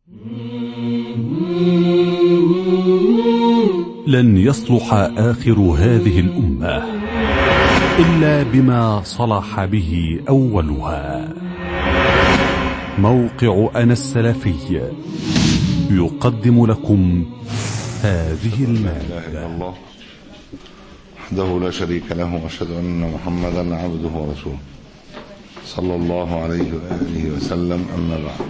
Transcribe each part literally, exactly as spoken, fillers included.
لن يصلح آخر هذه الأمة إلا بما صلح به أولها. موقع أنا السلفي يقدم لكم هذه المادة. الله وحده لا شريك له، وأشهد أن محمدا عبده ورسوله صلى الله عليه وآله وسلم. أما بعد،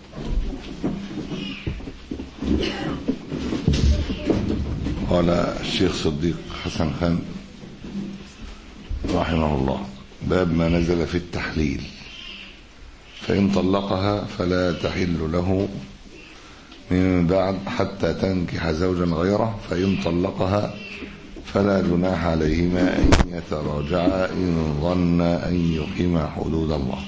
قال الشيخ صديق حسن خان رحمه الله: باب ما نزل في التحليل. فإن طلقها فلا تحل له من بعد حتى تنكح زوجا غيره، فإن طلقها فلا جناح عليهما أن يتراجعا إن ظنا أن يقيما حدود الله.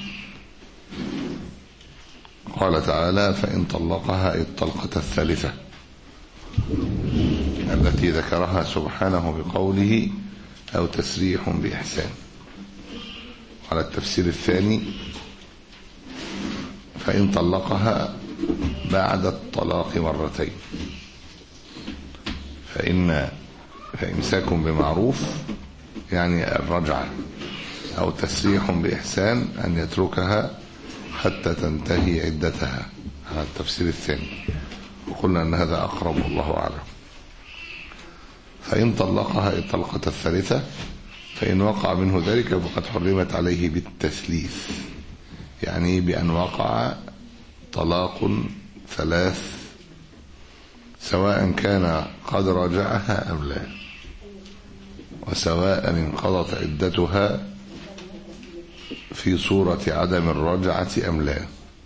قال تعالى: فإن طلقها الطلقة الثالثة التي ذكرها سبحانه بقوله أو تسريح بإحسان. على التفسير الثاني: فإن طلقها بعد الطلاق مرتين، فإن فإمساك بمعروف يعني الرجعة، أو تسريح بإحسان أن يتركها حتى تنتهي عدتها. على التفسير الثاني، وقلنا أن هذا أقرب والله أعلم. فإن طلقها الطلقة الثالثة فإن وقع منه ذلك فقد حرمت عليه بالتثليث، يعني بأن وقع طلاق ثلاث، سواء كان قد راجعها أم لا، وسواء انقضت عدتها في صورة عدم الرجعة أم لا.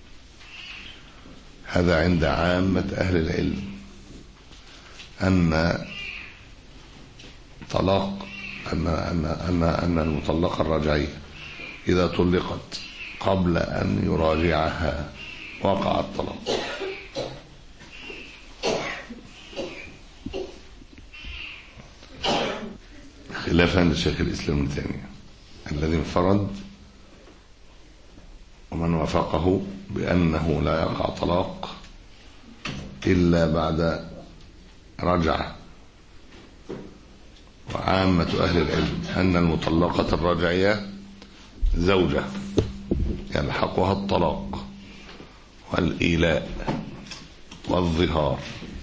هذا عند عامة أهل العلم، أن طلاق أن أن أن أن المطلقة الرجعية إذا طلقت قبل أن يراجعها وقع الطلاق. خلافا لشيخ الإسلام ابن تيمية الذي انفرد ومن وافقه بأنه لا يقع طلاق إلا بعد رجعة. وعامة أهل العلم أن المطلقة الرجعية زوجة يلحقها الطلاق والإيلاء والظهار،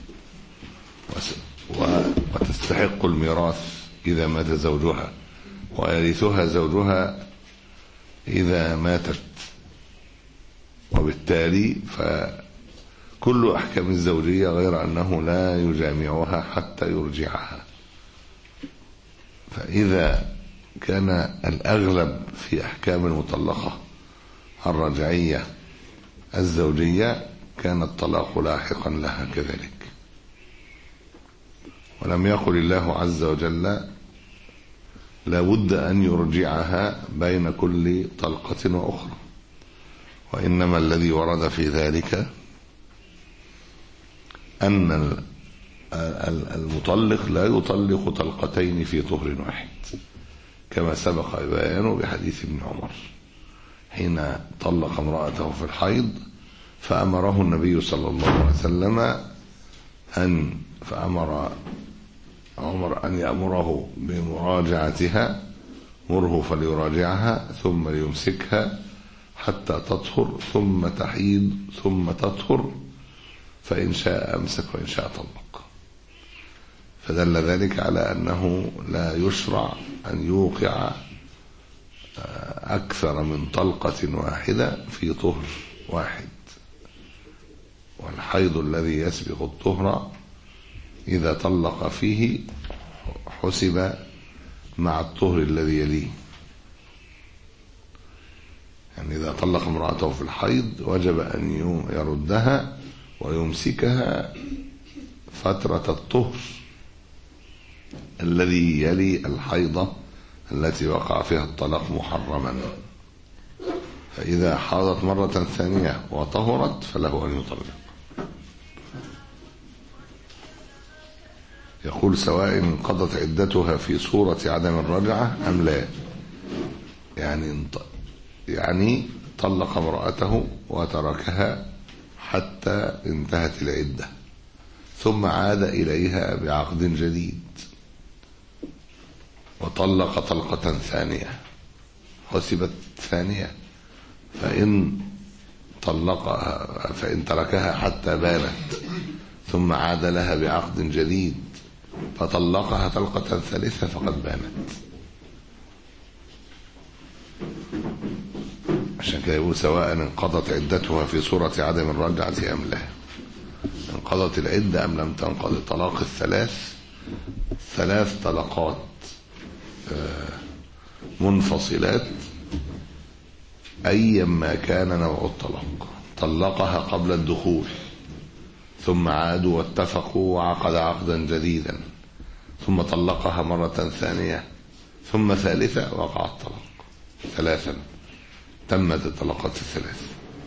وتستحق الميراث إذا مات زوجها، ويرثها زوجها إذا ماتت، وبالتالي فكل أحكام الزوجية، غير أنه لا يجامعها حتى يرجعها. فإذا كان الأغلب في أحكام المطلقة الرجعية الزوجية كان الطلاق لاحقا لها كذلك. ولم يقل الله عز وجل لا بد أن يرجعها بين كل طلقة وأخرى، وإنما الذي ورد في ذلك أن المطلق لا يطلق طلقتين في طهر واحد، كما سبق بيانه بحديث ابن عمر حين طلق امرأته في الحيض، فأمره النبي صلى الله عليه وسلم أن فأمر عمر أن يأمره بمراجعتها، مره فليراجعها ثم ليمسكها حتى تطهر ثم تحيض ثم تطهر، فإن شاء أمسك وإن شاء طلق. فدل ذلك على أنه لا يشرع أن يوقع أكثر من طلقة واحدة في طهر واحد. والحيض الذي يسبق الطهر إذا طلق فيه حسب مع الطهر الذي يليه، يعني إذا طلق امرأته في الحيض وجب أن يردها ويمسكها فترة الطهر الذي يلي الحيضة التي وقع فيها الطلاق محرما. فإذا حاضت مرة ثانية وطهرت فله أن يطلق. يقول: سواء انقضت عدتها في صورة عدم الرجعة أم لا، يعني يعني طلق امرأته وتركها حتى انتهت العدة، ثم عاد إليها بعقد جديد وطلق طلقة ثانية حسبت ثانية، فإن طلقها فإن تركها حتى بانت ثم عاد لها بعقد جديد فطلقها طلقة ثالثة فقد بانت. عشان كده يقول سواء انقضت عدتها في صورة عدم الرجعة أم لا. انقضت العدة أم لم تنقض. طلاق الثلاث ثلاث طلقات منفصلات أيما كان نوع الطلاق. طلقها قبل الدخول ثم عادوا واتفقوا وعقد عقدا جديدا ثم طلقها مرة ثانية ثم ثالثة وقع الطلاق ثلاثا، تمت الطلقات الثلاث.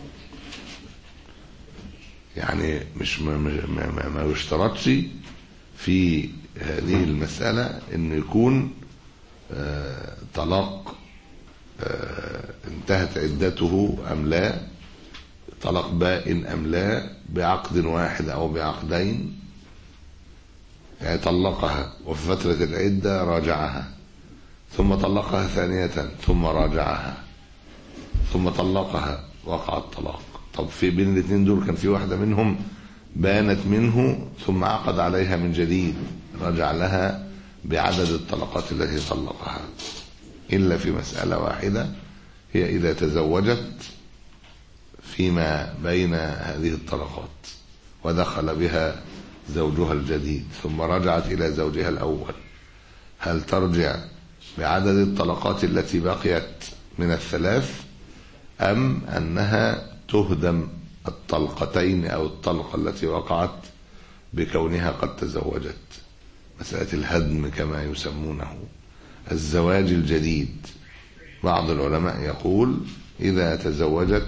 يعني مش ما, ما, ما يشترطش في هذه المسألة ان يكون آه طلاق آه انتهت عدته ام لا، طلاق بائن ام لا، بعقد واحد او بعقدين. يعني طلقها وفي فترة العدة راجعها ثم طلقها ثانية ثم راجعها ثم طلقها وقع الطلاق. طب في بين الاثنين دول كان في واحدة منهم بانت منه ثم عقد عليها من جديد، رجع لها بعدد الطلقات التي طلقها، إلا في مسألة واحدة هي إذا تزوجت فيما بين هذه الطلقات ودخل بها زوجها الجديد ثم رجعت إلى زوجها الأول، هل ترجع بعدد الطلقات التي بقيت من الثلاث أم أنها تهدم الطلقتين أو الطلقة التي وقعت بكونها قد تزوجت؟ مسألة الهدم كما يسمونه الزواج الجديد. بعض العلماء يقول إذا تزوجت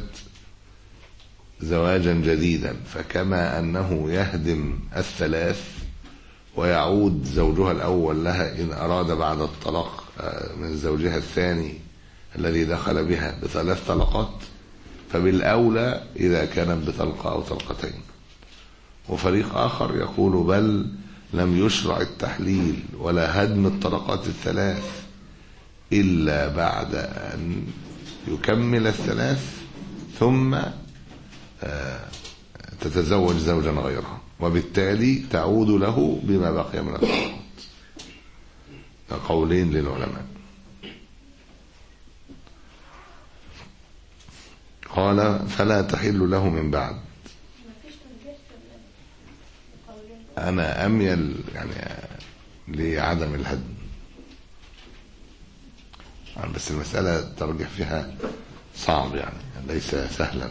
زواجا جديدا فكما أنه يهدم الثلاث ويعود زوجها الأول لها إن أراد بعد الطلاق من زوجها الثاني الذي دخل بها بثلاث طلقات، فبالأولى إذا كانت بطلقة أو طلقتين. وفريق آخر يقول بل لم يشرع التحليل ولا هدم الطلقات الثلاث إلا بعد أن يكمل الثلاث ثم تتزوج زوجا غيره، وبالتالي تعود له بما بقي من الطلقات. قولين للعلماء. قال فلا تحل له من بعد. أنا أميل يعني لعدم الهدم، بس المسألة ترجح فيها صعب يعني ليس سهلا.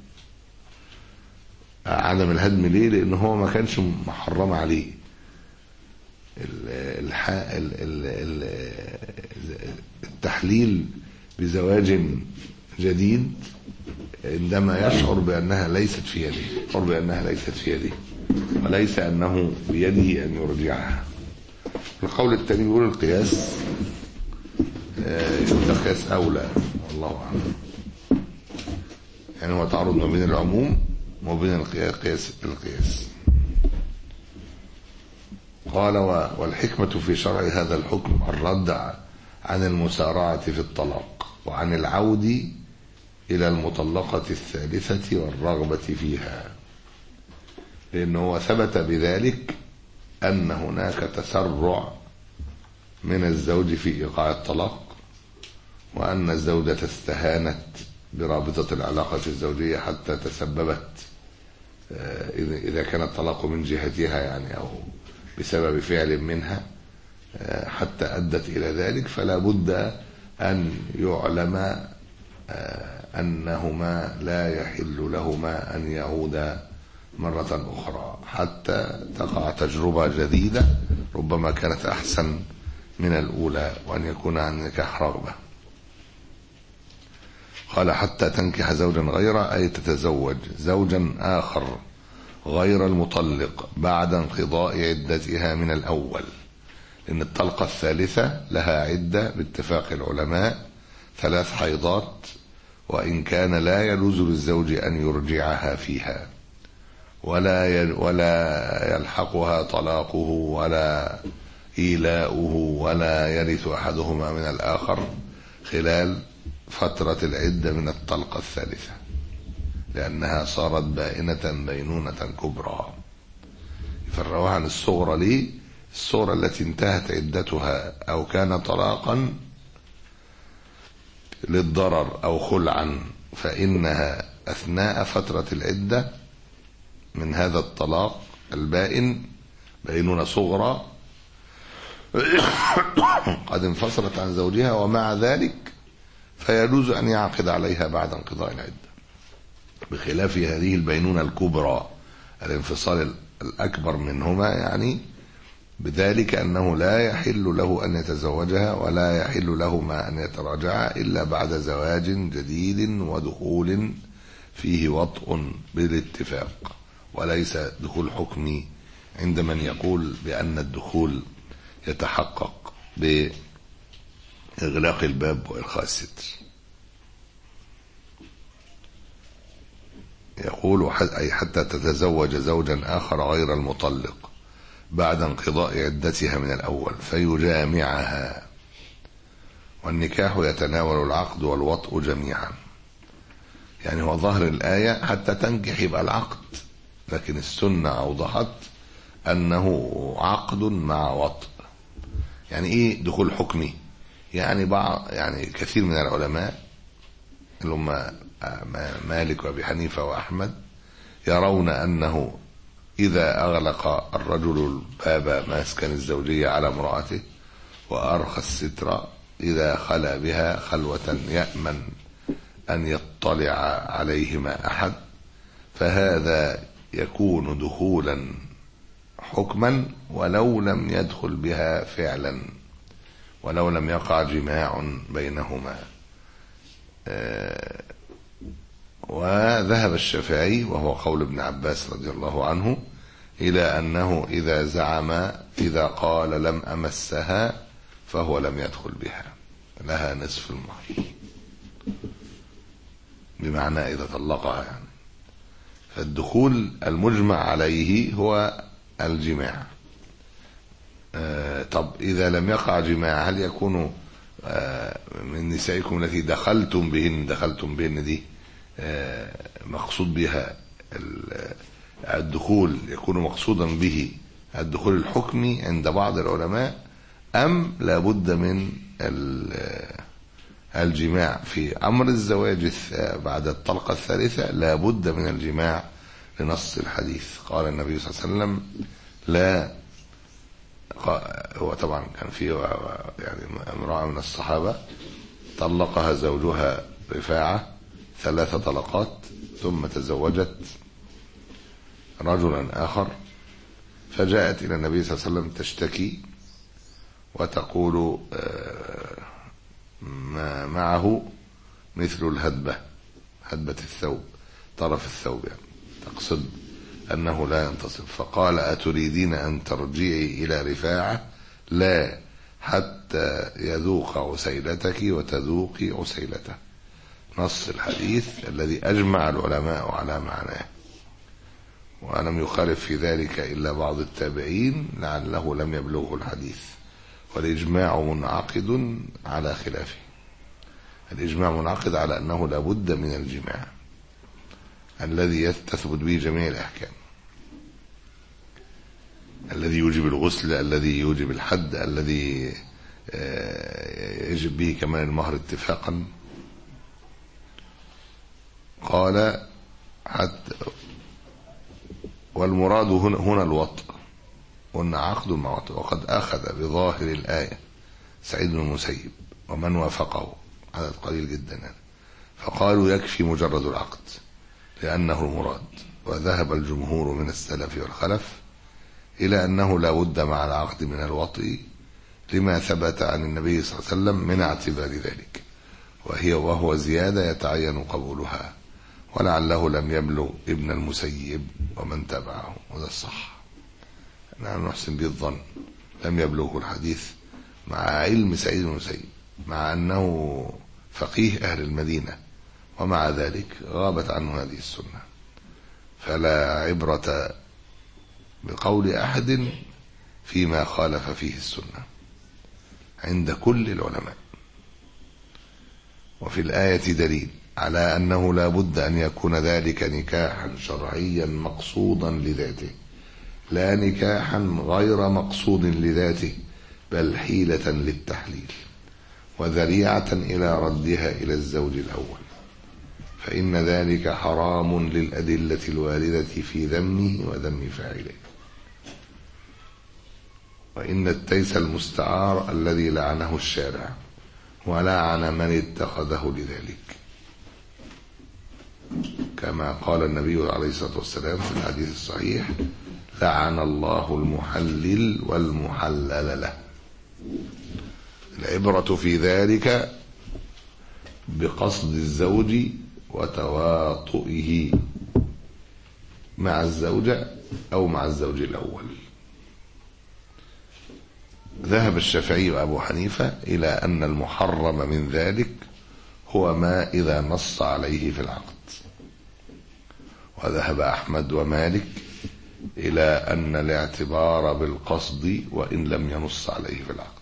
عدم الهدم ليه؟ لأنه هو ما كانش محرم عليه. التحليل بزواج جديد عندما يشعر بأنها ليست في يده، يشعر بأنها ليست في يده وليس أنه بيده أن يرجعها. القول الثاني يقول القياس القياس أولى، والله أعلم. يعني هو تعرض ما بين العموم وبين القياس القياس. قال والحكمة في شرع هذا الحكم الرد عن المسارعة في الطلاق وعن العود إلى المطلقة الثالثة والرغبة فيها، لأنه ثبت بذلك أن هناك تسرع من الزوج في إيقاع الطلاق، وأن الزوجة استهانت برابطة العلاقة الزوجية حتى تسببت إذا كان الطلاق من جهتها يعني أو بسبب فعل منها حتى أدت إلى ذلك، فلا بد أن يعلم أنهما لا يحل لهما أن يعودا مرة أخرى حتى تقع تجربة جديدة ربما كانت أحسن من الأولى، وأن يكون عن نكاح رغبة. قال حتى تنكح زوجا غيره، أي تتزوج زوجا آخر غير المطلق بعد انقضاء عدتها من الأول، لأن الطلقة الثالثة لها عدة باتفاق العلماء ثلاث حيضات، وإن كان لا يجوز للزوج أن يرجعها فيها ولا ولا يلحقها طلاقه ولا إيلاؤه ولا يرث أحدهما من الآخر خلال فترة العدة من الطلقة الثالثة، لأنها صارت بائنة بينونة كبرى. يفرقوها عن الصغرى ليه؟ الصغرى التي انتهت عدتها أو كان طلاقا للضرر أو خلعا، فإنها أثناء فترة العدة من هذا الطلاق البائن بينونة صغرى قد انفصلت عن زوجها، ومع ذلك فيجوز أن يعقد عليها بعد انقضاء العدة، بخلاف هذه البينونة الكبرى الانفصال الأكبر منهما، يعني بذلك أنه لا يحل له أن يتزوجها ولا يحل لهما أن يتراجعا إلا بعد زواج جديد ودخول فيه وطء بالاتفاق، وليس دخول حكمي عند من يقول بأن الدخول يتحقق بإغلاق الباب وإلقاء الستر. يقول أي حتى تتزوج زوجا آخر غير المطلق بعد انقضاء عدتها من الأول فيجامعها، والنكاح يتناول العقد والوطء جميعا. يعني هو ظهر الآية حتى تنكح يبقى العقد، لكن السنة أوضحت أنه عقد مع وطء. يعني إيه دخول حكمي؟ يعني بعض يعني كثير من العلماء اللي هم مالك وأبي حنيفة وأحمد يرون أنه إذا أغلق الرجل باب مسكن الزوجية على امرأته وأرخى الستر إذا خلى بها خلوة يأمن أن يطلع عليهما أحد، فهذا يكون دخولا حكما ولو لم يدخل بها فعلا، ولو لم يقع جماع بينهما. وذهب الشافعي وهو قول ابن عباس رضي الله عنه إلى أنه إذا زعم إذا قال لم أمسها فهو لم يدخل بها، لها نصف المهر، بمعنى إذا طلقها يعني. فالدخول المجمع عليه هو الجماع. آه طب إذا لم يقع جماع هل يكون آه من نسائكم التي دخلتم بهن دخلتم بهن دي آه مقصود بها الدخول، يكون مقصودا به الدخول الحكمي عند بعض العلماء، أم لابد من الجماع؟ في أمر الزواج بعد الطلقة الثالثة لابد من الجماع لنص الحديث. قال النبي صلى الله عليه وسلم لا، هو طبعا كان في يعني امرأة من الصحابة طلقها زوجها رفاعة ثلاث طلقات ثم تزوجت رجلا آخر، فجاءت إلى النبي صلى الله عليه وسلم تشتكي وتقول ما معه مثل الهدبة، هدبة الثوب، طرف الثوب، يعني تقصد أنه لا ينتصف. فقال أتريدين أن ترجعي إلى رفاعة؟ لا، حتى يذوق عسيلتك وتذوقي عسيلته. نص الحديث الذي أجمع العلماء على معناه، ولم يخالف في ذلك إلا بعض التابعين لعله لم يبلغه الحديث، والإجماع منعقد على خلافه. الإجماع منعقد على أنه لا بد من الجماع الذي تثبت به جميع الأحكام، الذي يوجب الغسل، الذي يوجب الحد، الذي يجب به كمان المهر اتفاقا. قال حتى والمراد هنا, هنا الوطء، قلنا عقد مع وطء، وقد أخذ بظاهر الآية سعيد بن المسيب ومن وافقه عدد قليل جدا يعني، فقالوا يكفي مجرد العقد لأنه المراد. وذهب الجمهور من السلف والخلف إلى أنه لا بد مع العقد من الوطء لما ثبت عن النبي صلى الله عليه وسلم من اعتبار ذلك، وهي وهو زيادة يتعين قبولها، ولعله لم يبلغ ابن المسيب ومن تبعه، وده الصح، نحن نحسن به الظن، لم يبلغه الحديث مع علم سعيد بن المسيب، مع أنه فقيه أهل المدينة، ومع ذلك غابت عنه هذه السنة. فلا عبرة بقول أحد فيما خالف فيه السنة عند كل العلماء. وفي الآية دليل على أنه لا بد أن يكون ذلك نكاحا شرعيا مقصودا لذاته، لا نكاحا غير مقصود لذاته، بل حيلة للتحليل وذريعة إلى ردها إلى الزوج الأول، فإن ذلك حرام للأدلة الواردة في ذمه وذم فاعله. وإن التيس المستعار الذي لعنه الشارع ولعن من اتخذه لذلك، كما قال النبي عليه الصلاة والسلام في الحديث الصحيح: لعن الله المحلل والمحلل له. العبرة في ذلك بقصد الزوج وتواطئه مع الزوجة أو مع الزوج الأول. ذهب الشافعي وأبو حنيفة إلى أن المحرم من ذلك هو ما إذا نص عليه في العقد، وذهب أحمد ومالك إلى أن الاعتبار بالقصد وإن لم ينص عليه في العقد.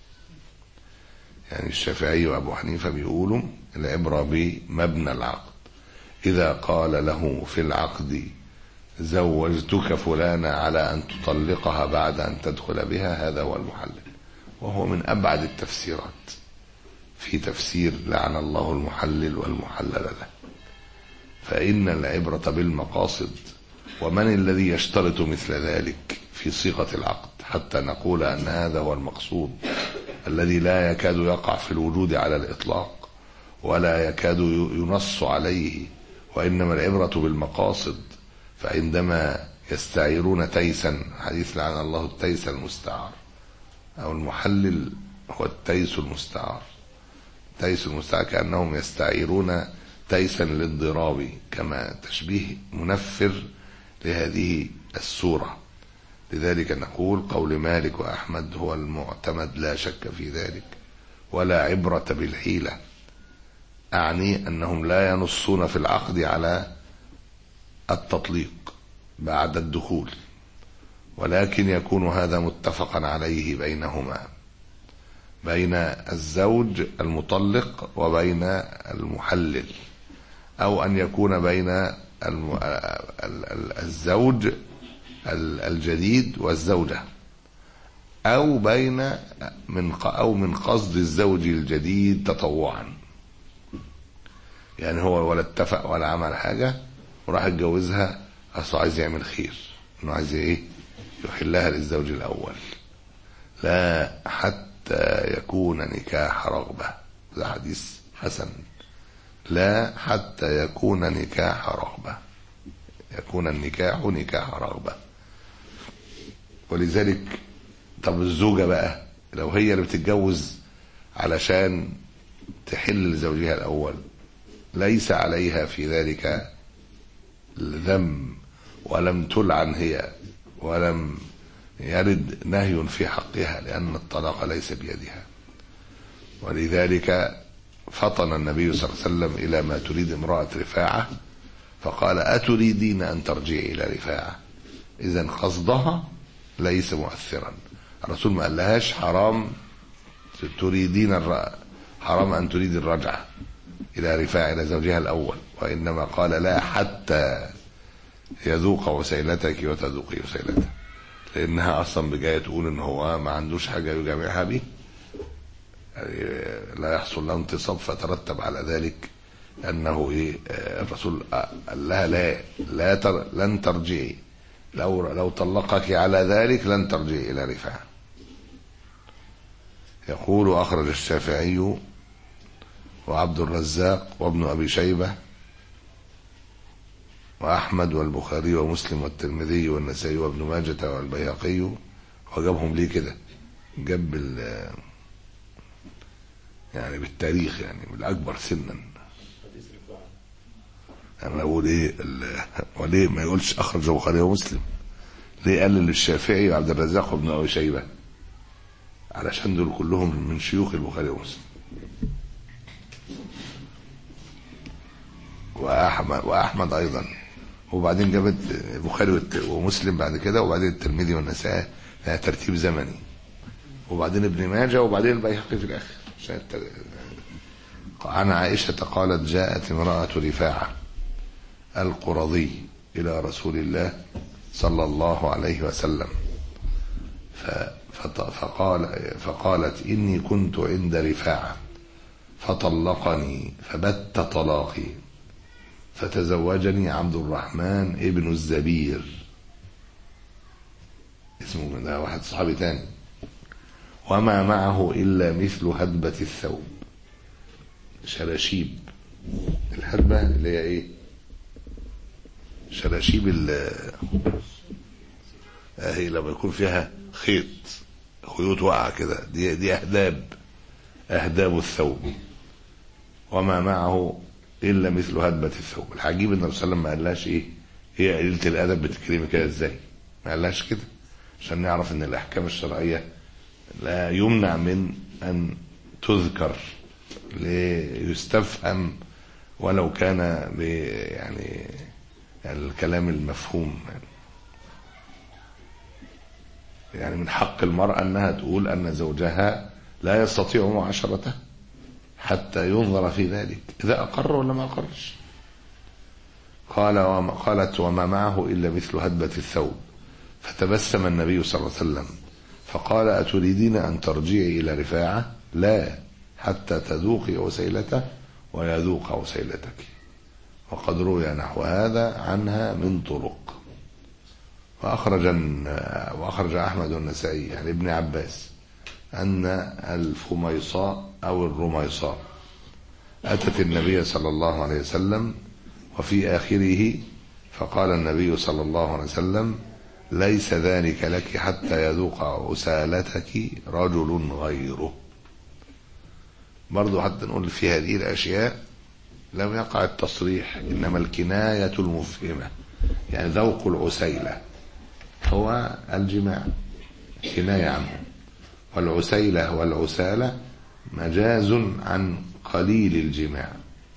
يعني الشافعي وأبو حنيفة بيقولوا العبرة بمبنى العقد، إذا قال له في العقد زوجتك فلانة على أن تطلقها بعد أن تدخل بها، هذا هو المحلل، وهو من أبعد التفسيرات في تفسير لعن الله المحلل والمحلل له. فإن العبرة بالمقاصد، ومن الذي يشترط مثل ذلك في صيغة العقد حتى نقول أن هذا هو المقصود الذي لا يكاد يقع في الوجود على الإطلاق ولا يكاد ينص عليه، وإنما العبرة بالمقاصد. فعندما يستعيرون تيسا، حديث لعن الله التيس المستعار، أو المحلل هو التيس المستعار، تيس المستعار كأنهم يستعيرون تيسا للضراب، كما تشبيه منفر لهذه السورة. لذلك نقول قول مالك وأحمد هو المعتمد لا شك في ذلك، ولا عبرة بالحيلة. أعني أنهم لا ينصون في العقد على التطليق بعد الدخول، ولكن يكون هذا متفقا عليه بينهما، بين الزوج المطلق وبين المحلل، أو أن يكون بين الزوج الجديد والزوجة، أو بين من أو من قصد الزوج الجديد تطوعا. يعني هو ولا اتفق ولا عمل حاجة وراح يتجوزها أصلا عايز يعمل خير، إنه عايز إيه؟ يحلها للزوج الأول، لا حتى يكون نكاح رغبة. ده حديث حسن، لا حتى يكون نكاح رغبة، يكون النكاح نكاح رغبة. ولذلك طب الزوجة بقى لو هي اللي بتتجوز علشان تحل لزوجها الأول، ليس عليها في ذلك ذم، ولم تلعن هي، ولم يرد نهي في حقها، لأن الطلاق ليس بيدها. ولذلك فطن النبي صلى الله عليه وسلم إلى ما تريد امرأة رفاعة، فقال: أتريدين أن ترجعي إلى رفاعة؟ إذن قصدها ليس مؤثرا. الرسول ما قال لهاش حرام تريدين الر... حرام أن تريد الرجعة إلى رفاعة إلى زوجها الأول، وإنما قال: لا حتى يذوق وسيلتك وتذوقي وسيلته، لأنها أصلا بجاية تقول إن هو ما عندوش حاجة يجامعها به، لا يحصل له انتصاب، فترتب على ذلك أنه إيه؟ الرسول قال لها: لا لا تر... لن ترجعي، لو لو طلقك على ذلك لن ترجعي إلى رفاعة. يقول: أخرج الشافعي وعبد الرزاق وابن أبي شيبة وأحمد والبخاري ومسلم والترمذي والنسائي وابن ماجة والبيهقي. وجابهم ليه كده؟ جاب بال يعني بالتاريخ، يعني بالأكبر سنا. أنا أقول إيه وليه ما يقولش أخرج البخاري ومسلم؟ ليه قال للشافعي وعبد الرزاق وابن أبي شيبة؟ علشان دول كلهم من شيوخ البخاري ومسلم. وأحمد, وأحمد أيضا وبعدين جابت البخاري ومسلم بعد كده، وبعدين الترمذي والنسائي ترتيب زمني، وبعدين ابن ماجه، وبعدين البيهقي في الاخر. عن عائشة قالت جاءت امرأة رفاعة القرظي إلى رسول الله صلى الله عليه وسلم فقال فقالت إني كنت عند رفاعة فطلقني فبت طلاقي فتزوجني عبد الرحمن ابن الزبير، اسمه ده واحد صحابي تاني، وما معه إلا مثل هدبة الثوب، شراشيب. الهدبة اللي هي ايه؟ شراشيب ال اهي لما يكون فيها خيط، خيوط واقعة كده، دي دي اهداب، اهداب الثوب. وما معه الا مثل هدبة الثوب. العجيب ان الرسول صلى الله عليه وسلم ما قالهاش ايه هي قليلة الادب بتتكلمي كده ازاي، ما قالهاش كده، عشان نعرف ان الاحكام الشرعية لا يمنع من ان تذكر ليستفهم ولو كان ب يعني الكلام المفهوم. يعني من حق المرأة انها تقول ان زوجها لا يستطيع معاشرته حتى ينظر في ذلك اذا اقر ولا ما اقرش. قال وما قالت وما معه الا مثل هدبة الثوب. فتبسم النبي صلى الله عليه وسلم فقال اتريدين ان ترجعي الى رفاعة؟ لا، حتى تذوقي عسيلته ويذوق عسيلتك. وقد روي نحو هذا عنها من طرق. وأخرج وأخرج أحمد والنسائي عن ابن عباس أن الفميصاء أو الرميصاء أتت النبي صلى الله عليه وسلم وفي آخره فقال النبي صلى الله عليه وسلم ليس ذلك لك حتى يذوق عسالتك رجل غيره. برضو حتى نقول في هذه الأشياء لم يقع التصريح، إنما الكناية المفهمة. يعني ذوق العسيلة هو الجماع، كناية عنه، والعسيلة والعسالة مجاز عن قليل الجماع،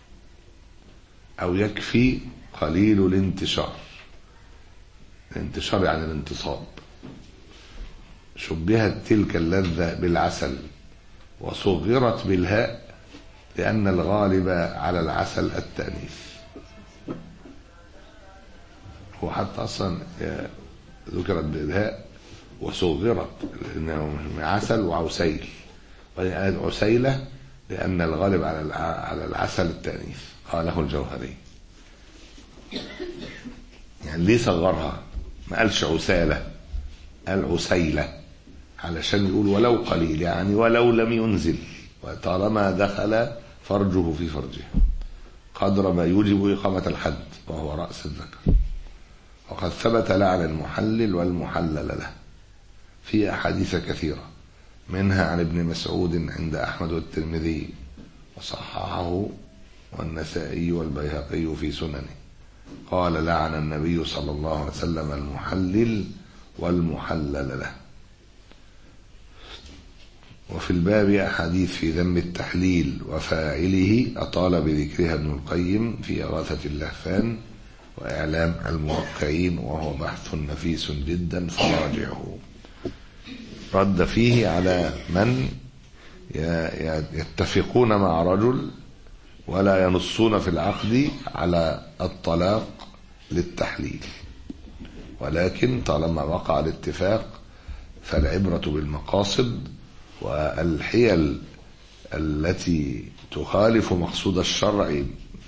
أو يكفي قليل الانتشار. الانتشار يعني الانتصاب. شبهت تلك اللذة بالعسل وصغرت بالهاء لأن الغالب على العسل التأنيث. هو حتى أصلا ذكرت بالهاء وصغرت لأنه عسل وعسيل، وقالت عسيلة لأن الغالب على العسل التأنيث. قاله الجوهري. يعني ليه صغرها؟ ما قالش عسالة، قال عسيلة علشان يقول ولو قليل، يعني ولو لم ينزل، وطالما دخل فرجه في فرجه قدر ما يوجب إقامة الحد وهو رأس الذكر. وقد ثبت لعن المحلل والمحلل له في أحاديث كثيرة، منها عن ابن مسعود عند أحمد والترمذي وصححه والنسائي والبيهقي في سننه قال لعن النبي صلى الله عليه وسلم المحلل والمحلل له. وفي الباب أحاديث في ذم التحليل وفاعله أطال بذكرها ابن القيم في إغاثة اللهفان وإعلام الموقعين، وهو بحث نفيس جدا فراجعه. رد فيه على من يتفقون مع رجل ولا ينصون في العقد على الطلاق للتحليل، ولكن طالما وقع الاتفاق فالعبرة بالمقاصد، والحيل التي تخالف مقصود الشرع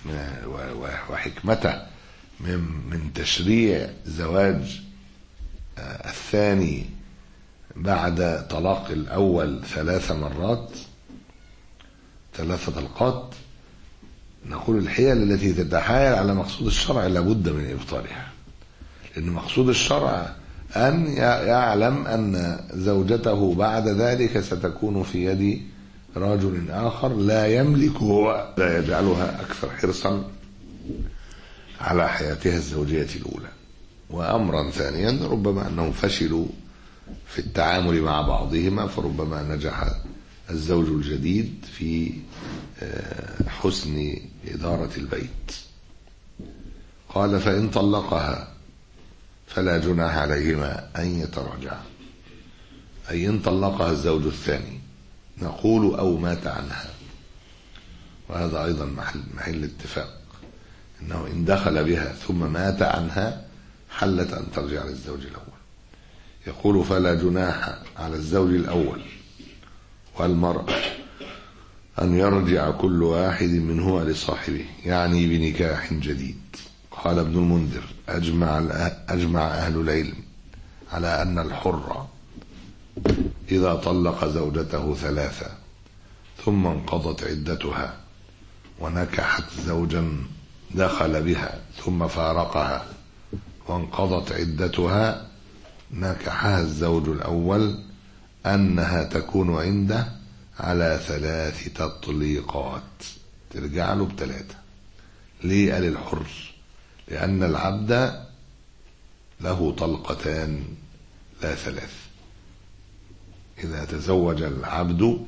وحكمته من من تشريع زواج الثاني بعد طلاق الأول ثلاث مرات ثلاث طلقات. نقول الحيل التي تتحايل على مقصود الشرع لابد من إبطالها، لأن مقصود الشرع أن يعلم أن زوجته بعد ذلك ستكون في يد رجل آخر لا يملك هو، لا يجعلها أكثر حرصا على حياتها الزوجية الأولى. وأمرا ثانيا ربما أنهم فشلوا في التعامل مع بعضهما، فربما نجح الزوج الجديد في حسن إدارة البيت. قال فإن طلقها فلا جناح عليهما أن يتراجعا، أي إن طلقها الزوج الثاني نقول أو مات عنها، وهذا أيضا محل, محل اتفاق، إنه إن دخل بها ثم مات عنها حلت أن ترجع للزوج الأول. يقول فلا جناح على الزوج الأول والمرأة أن يرجع كل واحد منهما لصاحبه، يعني بنكاح جديد. قال ابن المنذر أجمع, أجمع أهل العلم على أن الحر إذا طلق زوجته ثلاثة ثم انقضت عدتها ونكحت زوجا دخل بها ثم فارقها وانقضت عدتها نكحها الزوج الأول أنها تكون عنده على ثلاث تطليقات، ترجع له بثلاثة. ليه قال الحر؟ لأن العبد له طلقتان لا ثلاث. إذا تزوج العبد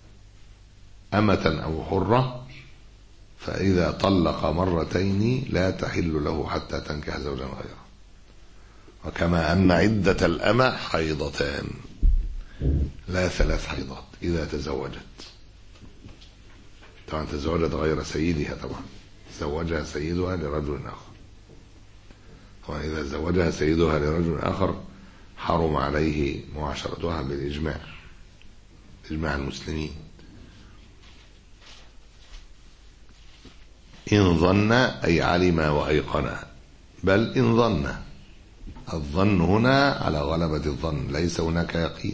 أمة أو حرة فإذا طلق مرتين لا تحل له حتى تنكح زوجا غيره. وكما أن عدة الأمة حيضتان لا ثلاث حيضات إذا تزوجت. طبعا تزوجت غير سيدها، طبعا زوجها سيدها لرجل آخر. طبعا إذا زوجها سيدها لرجل آخر حرم عليه معاشرتها بالإجماع، إجماع المسلمين. إن ظن أي علم وأيقن، بل إن ظن، الظن هنا على غلبة الظن، ليس هناك يقين.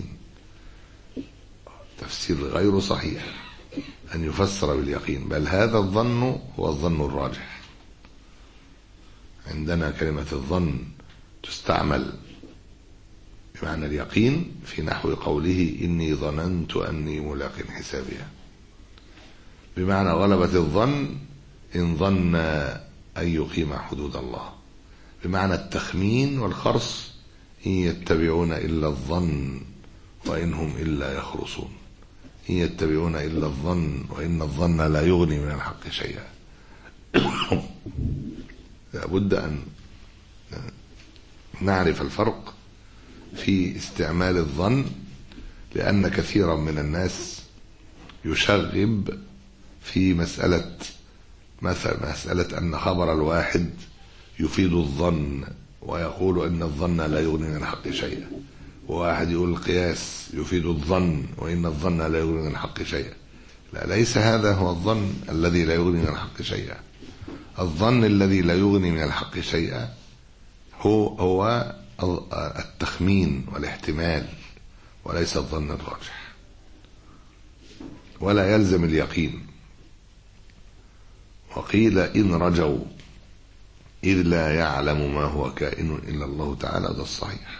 تفسير غير صحيح أن يفسر باليقين، بل هذا الظن هو الظن الراجح. عندنا كلمة الظن تستعمل بمعنى اليقين في نحو قوله إني ظننت أني ملاق حسابها، بمعنى غلبة الظن إن ظن أن يقيم حدود الله، بمعنى التخمين والخرص إن يتبعون إلا الظن وإن هم إلا يخرصون. إن يتبعون إلا الظن وإن الظن لا يغني من الحق شيئا. لابد أن نعرف الفرق في استعمال الظن، لأن كثيرا من الناس يشغب في مسألة مثلا مسألة أن خبر الواحد يفيد الظن ويقول أن الظن لا يغني من الحق شيئا، وواحد يقول القياس يفيد الظن وإن الظن لا يغني من الحق شيئا. لا، ليس هذا هو الظن الذي لا يغني من الحق شيئا. الظن الذي لا يغني من الحق شيئا هو هو التخمين والاحتمال، وليس الظن الراجح، ولا يلزم اليقين. وقيل إن رجوا إذ لا يعلم ما هو كائن إلا الله تعالى، ده الصحيح.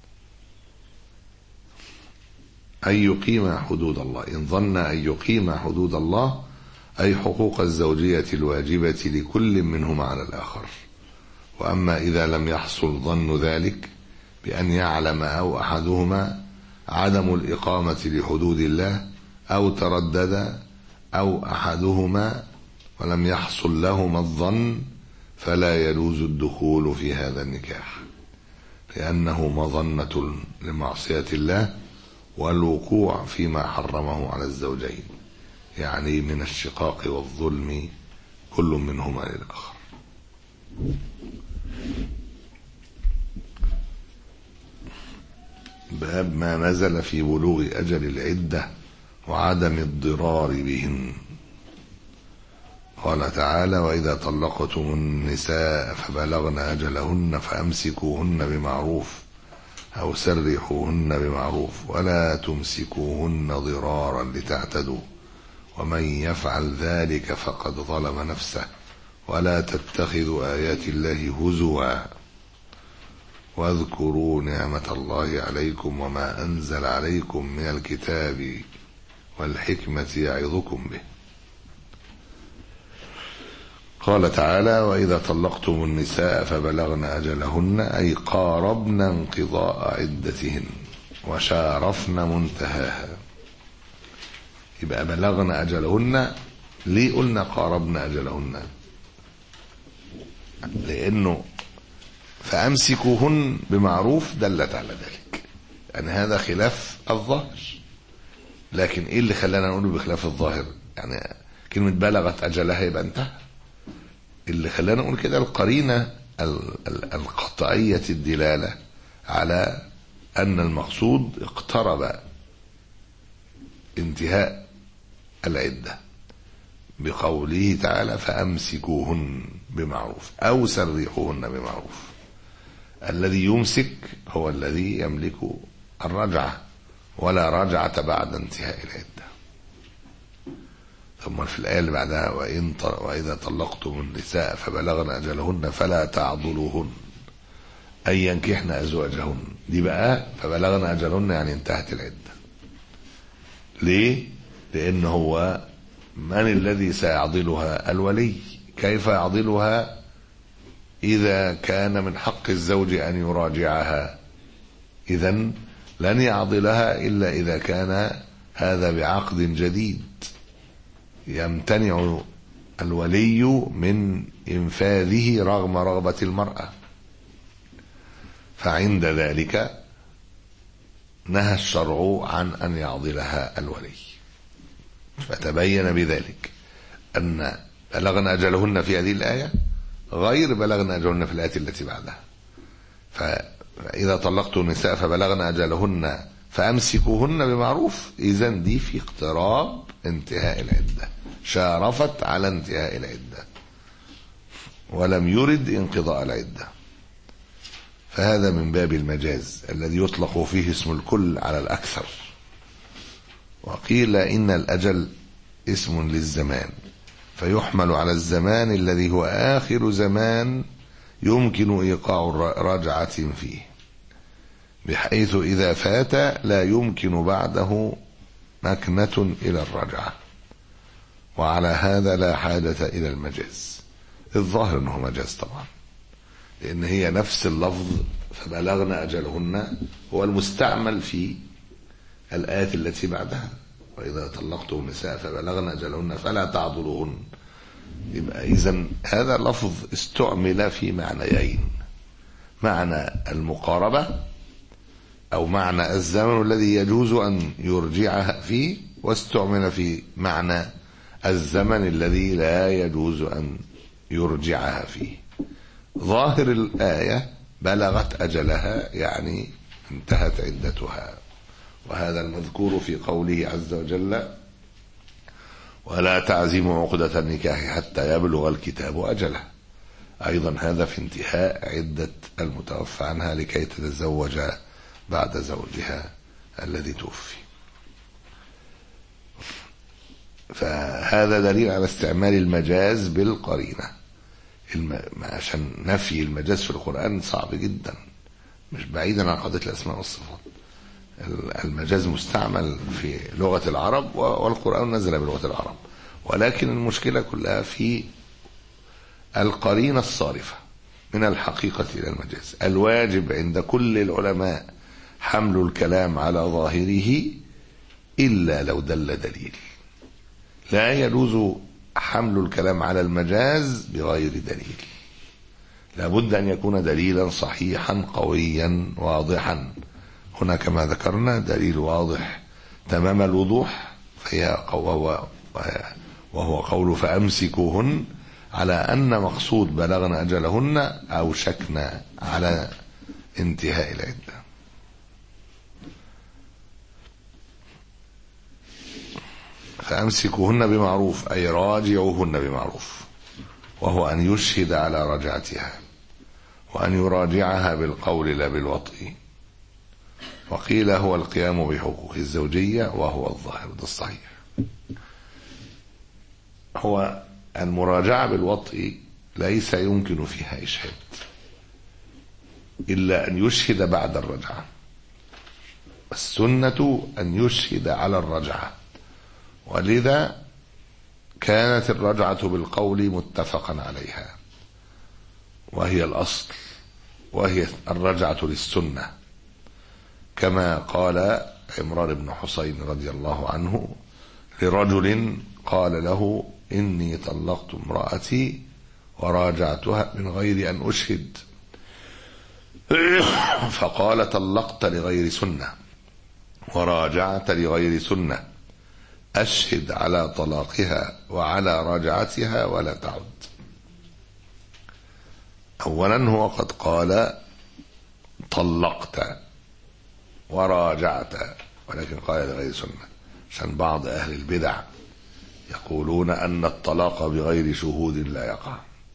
أن يقيم حدود الله، إن ظن أن يقيم حدود الله أي حقوق الزوجية الواجبة لكل منهما على الآخر. وأما إذا لم يحصل ظن ذلك بأن يعلم أو أحدهما عدم الإقامة لحدود الله أو تردد أو أحدهما ولم يحصل لهما الظن فلا يجوز الدخول في هذا النكاح، لأنه مظنة لمعصية الله والوقوع فيما حرمه على الزوجين، يعني من الشقاق والظلم كل منهما للآخر. باب ما نزل في بلوغ أجل العدة وعدم الضرار بهن. قال تعالى: وإذا طلقتم النساء فبلغن أجلهن فأمسكوهن بمعروف أو سرحوهن بمعروف ولا تمسكوهن ضرارا لتعتدوا ومن يفعل ذلك فقد ظلم نفسه ولا تتخذوا آيات الله هزوا واذكروا نعمة الله عليكم وما أنزل عليكم من الكتاب والحكمة يعظكم به. قال تعالى: وإذا طلقتم النساء فبلغن أجلهن أي قاربن انقضاء عدتهن وشارفن منتهاها. يبقى بلغن أجلهن. ليه قلنا قاربن أجلهن؟ لأنه فأمسكوهن بمعروف دلت على ذلك، يعني هذا خلاف الظاهر. لكن إيه اللي خلانا نقوله بخلاف الظاهر؟ يعني كلمة بلغت أجلها يبقى انتهى. اللي خلانا نقول كده القرينة القطعية الدلالة على أن المقصود اقترب انتهاء العدة بقوله تعالى فأمسكوهن بمعروف أو سرحوهن بمعروف. الذي يمسك هو الذي يملك الرجعة، ولا رجعة بعد انتهاء العدة. ثم في الآية اللي بعدها وإن وإذا طلقتم النساء فبلغن أجلهن فلا تعضلوهن أن ينكحن أزواجهن. دي بقى فبلغن أجلهن يعني انتهت العدة. ليه؟ لأن هو من الذي سيعضلها؟ الولي. كيف يعضلها إذا كان من حق الزوج أن يراجعها؟ إذن لن يعضلها إلا إذا كان هذا بعقد جديد يمتنع الولي من إنفاذه رغم رغبة المرأة. فعند ذلك نهى الشرع عن أن يعضلها الولي. فتبين بذلك أن بلغن أجلهن في هذه الآية غير بلغن أجلهن في الآية التي بعدها. فإذا طلقتم النساء فبلغن أجلهن فأمسكوهن بمعروف، إذن دي في اقتراب انتهاء العدة، شارفت على انتهاء العدة ولم يرد انقضاء العدة. فهذا من باب المجاز الذي يطلق فيه اسم الكل على الأكثر. وقيل إن الأجل اسم للزمان فيحمل على الزمان الذي هو آخر زمان يمكن إيقاع رجعة فيه، بحيث إذا فات لا يمكن بعده مكنة إلى الرجعة. وعلى هذا لا حاجة إلى المجاز. الظاهر أنه مجاز طبعا، لأن هي نفس اللفظ فبلغن أجلهن هو المستعمل في الآيات التي بعدها وإذا طلقتم النساء فبلغن أجلهن فلا تعضلوهن. يبقى إذن هذا لفظ استعمل في معنيين: معنى المقاربة أو معنى الزمن الذي يجوز أن يرجعها فيه، واستعمل في معنى الزمن الذي لا يجوز أن يرجعها فيه. ظاهر الآية بلغت أجلها يعني انتهت عدتها، وهذا المذكور في قوله عز وجل ولا تعزموا عقدة النكاح حتى يبلغ الكتاب أجله. أيضا هذا في انتهاء عدة المتوفى عنها لكي تتزوج بعد زوجها الذي توفي. فهذا دليل على استعمال المجاز بالقرينة. الم... عشان نفي المجاز في القرآن صعب جدا، مش بعيدا عن قضية الأسماء والصفات. المجاز مستعمل في لغة العرب والقرآن نزل بلغة العرب، ولكن المشكلة كلها في القرينة الصارفة من الحقيقة إلى المجاز. الواجب عند كل العلماء حمل الكلام على ظاهره إلا لو دل دليل. لا يجوز حمل الكلام على المجاز بغير دليل، لابد أن يكون دليلا صحيحا قويا واضحا. هنا كما ذكرنا دليل واضح تمام الوضوح فهي وهو, وهو قول فأمسكوهن، على أن مقصود بلغن أجلهن أو شكنا على انتهاء العدة. فأمسكوهن بمعروف أي راجعوهن بمعروف، وهو أن يشهد على رجعتها وأن يراجعها بالقول لا بالوطء. وقيل هو القيام بحقوق الزوجية وهو الظاهر، ده الصحيح. هو المراجعة بالوطء ليس يمكن فيها إشهاد إلا أن يشهد بعد الرجعة، السنة أن يشهد على الرجعة، ولذا كانت الرجعة بالقول متفقا عليها وهي الأصل، وهي الرجعة للسنة، كما قال عمران بن حسين رضي الله عنه لرجل قال له إني طلقت امرأتي وراجعتها من غير أن أشهد، فقال طلقت لغير سنة وراجعت لغير سنة، أشهد على طلاقها وعلى رجعتها ولا تعد. أولا هو قد قال طلقت وراجعت، ولكن قال لغير سنة، عشان بعض أهل البدع يقولون أن الطلاق بغير شهود لا يقع،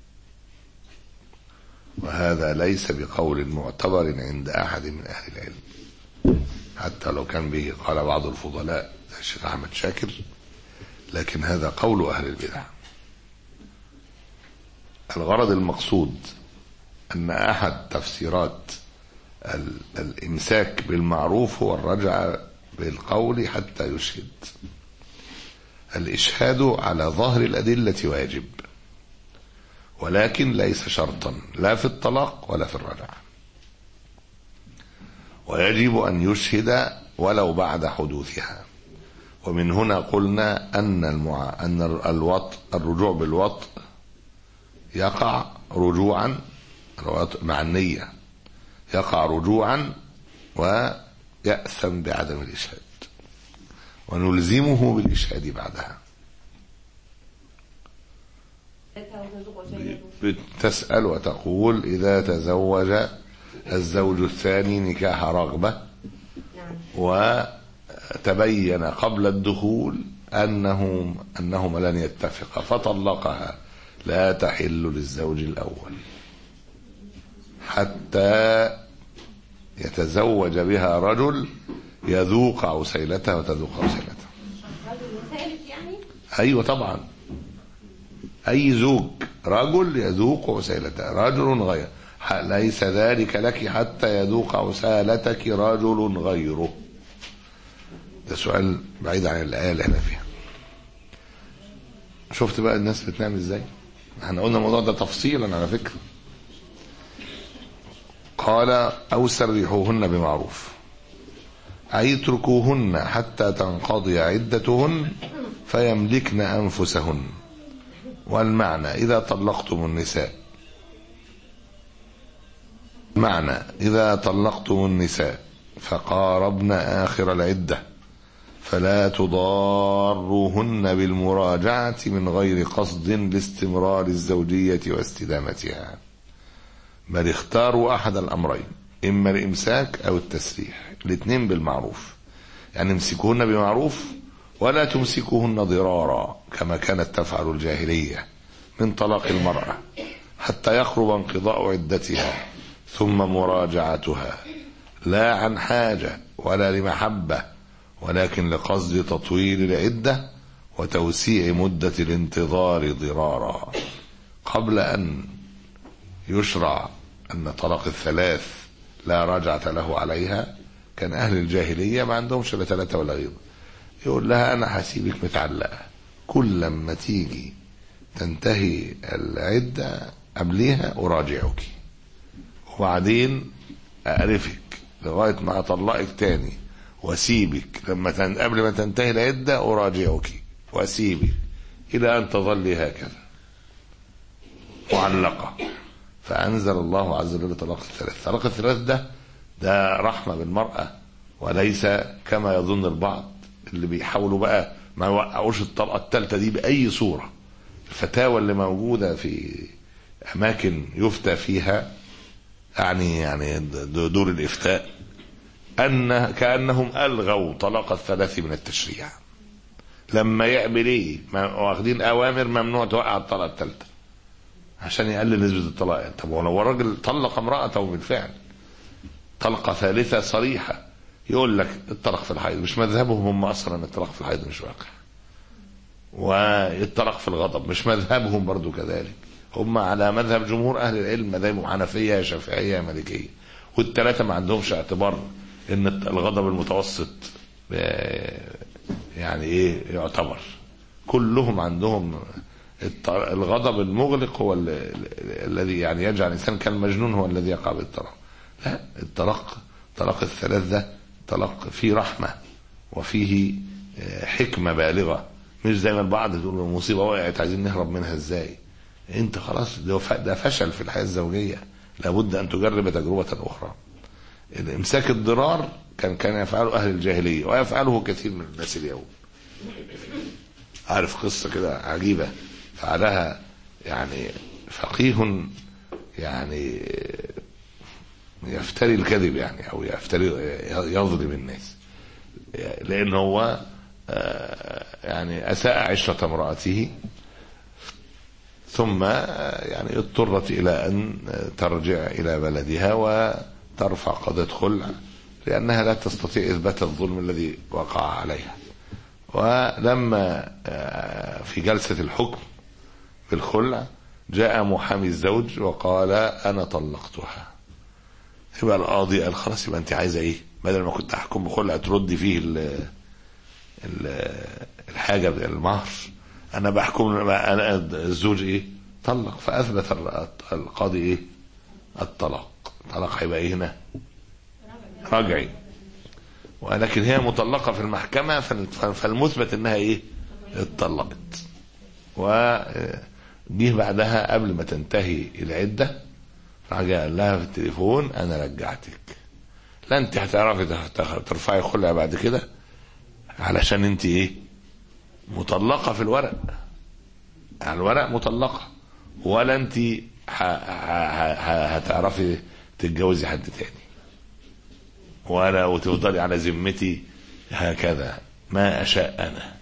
وهذا ليس بقول معتبر عند أحد من أهل العلم، حتى لو كان به قال بعض الفضلاء الشيخ أحمد شاكر، لكن هذا قول أهل البدع. الغرض المقصود أن أحد تفسيرات الإمساك بالمعروف هو الرجع بالقول حتى يشهد. الإشهاد على ظهر الأدلة واجب، ولكن ليس شرطا لا في الطلاق ولا في الرجعة، ويجب أن يشهد ولو بعد حدوثها. ومن هنا قلنا أن المع... أن الوطء الرجوع بالوطء يقع رجوعا مع النية، يقع رجوعا ويأثم بعدم الإشهاد، ونلزمه بالإشهاد بعدها. بتسأل وتقول إذا تزوج الزوج الثاني نكاح رغبة وتبين قبل الدخول أنه أنهما لن يتفقا فطلقها، لا تحل للزوج الأول حتى يتزوج بها رجل يذوق عسيلته وتذوق عسيلته. أيوة طبعا، أي زوج رجل يذوق عسيلته، رجل غير، ليس ذلك لك حتى يذوق عسالتك رجل غيره. ده سؤال بعيد عن الآية اللي احنا فيها. شفت بقى الناس بتنام ازاي؟ احنا قلنا الموضوع ده تفصيلا على فكرة. قال أو سرحوهن بمعروف، أي اتركوهن حتى تنقضي عدتهن فيملكن أنفسهن. والمعنى إذا طلقتم النساء، معنى إذا طلقتم النساء فقاربن آخر العدة فلا تضاروهن بالمراجعة من غير قصد لاستمرار الزوجية واستدامتها، بل اختاروا أحد الأمرين، إما الإمساك أو التسريح، الاثنين بالمعروف. يعني امسكوهن بمعروف ولا تمسكوهن ضرارا كما كانت تفعل الجاهلية من طلاق المرأة حتى يقرب انقضاء عدتها ثم مراجعتها، لا عن حاجة ولا لمحبة، ولكن لقصد تطويل العدة وتوسيع مدة الانتظار ضرارا. قبل أن يشرع أن طلاق الثلاث لا رجعة له عليها، كان أهل الجاهلية ما عندهمش لا ثلاثة ولا غيره، يقول لها أنا هسيبك متعلقة، كل لما تيجي تنتهي العدة قبليها أراجعك، وبعدين أعرفك لغاية ما أطلقك تاني وأسيبك، لما تن... قبل ما تنتهي العدة أراجعك وأسيبك إلى أن تظلي هكذا معلقة. فأنزل الله عز وجل طلاق الثلاث. طلاق الثلاث ده ده رحمة بالمرأة، وليس كما يظن البعض اللي بيحاولوا بقى ما يوقعوش الطلقة الثالثة دي بأي صورة. الفتاوى اللي موجودة في أماكن يفتى فيها، يعني يعني دور الإفتاء، أن كأنهم ألغوا طلاق الثلاث من التشريع، لما يعمل إيه واخدين أوامر ممنوع توقع الطلقة الثالثة عشان يقلل نسبة الطلاق. طب ولو الراجل طلق امرأته بالفعل طلقة ثالثة صريحة، يقول لك الطلاق في الحيض، مش مذهبهم هم أصلا الطلاق في الحيض مش واقع، والطلاق في الغضب مش مذهبهم برضو كذلك، هم على مذهب جمهور أهل العلم، مذاهب حنفية شافعية مالكية، والثلاثة ما عندهمش اعتبار ان الغضب المتوسط يعني ايه يعتبر، كلهم عندهم الغضب المغلق هو الذي يعني يجعل الانسان كالمجنون هو الذي يقع بالطلاق. لا، الطلاق طلاق الثلاث ده طلاق فيه رحمة وفيه حكمة بالغة، مش زي ما البعض يقول المصيبة وقعت عايزين نهرب منها ازاي. انت خلاص ده فشل في الحياة الزوجية، لابد ان تجرب تجربة اخرى. الامساك الضرار كان كان يفعله اهل الجاهلية ويفعله كثير من الناس اليوم. عارف قصة كده عجيبة فعلها يعني فقيه يعني يفتري الكذب يعني او يفتري يظلم الناس، لان هو يعني اساء عشرة امرأته ثم يعني اضطرت الى ان ترجع الى بلدها وترفع قضية خلع لانها لا تستطيع اثبات الظلم الذي وقع عليها. ولما في جلسة الحكم بالخلع جاء محامي الزوج وقال انا طلقتها. يبقى القاضي قال خلاص يبقى انت عايزه ايه؟ بدل ما كنت احكم بخلع تردي فيه ال ال الحاجه المهر، انا بحكم انا الزوج ايه؟ طلق. فاثبت القاضي ايه؟ الطلاق. الطلاق هيبقى ايه هنا؟ رجعي. ولكن هي مطلقه في المحكمه فالمثبت انها ايه؟ اتطلقت. وجيه بعدها قبل ما تنتهي العده راجع قال لها في التليفون انا رجعتك، لا انت هتعرفي ترفعي خلع بعد كده علشان انت ايه؟ مطلقه في الورق، على الورق مطلقه، ولا انت هتعرفي تتجوزي حد تاني ولا وتفضلي على ذمتي هكذا ما اشاء انا.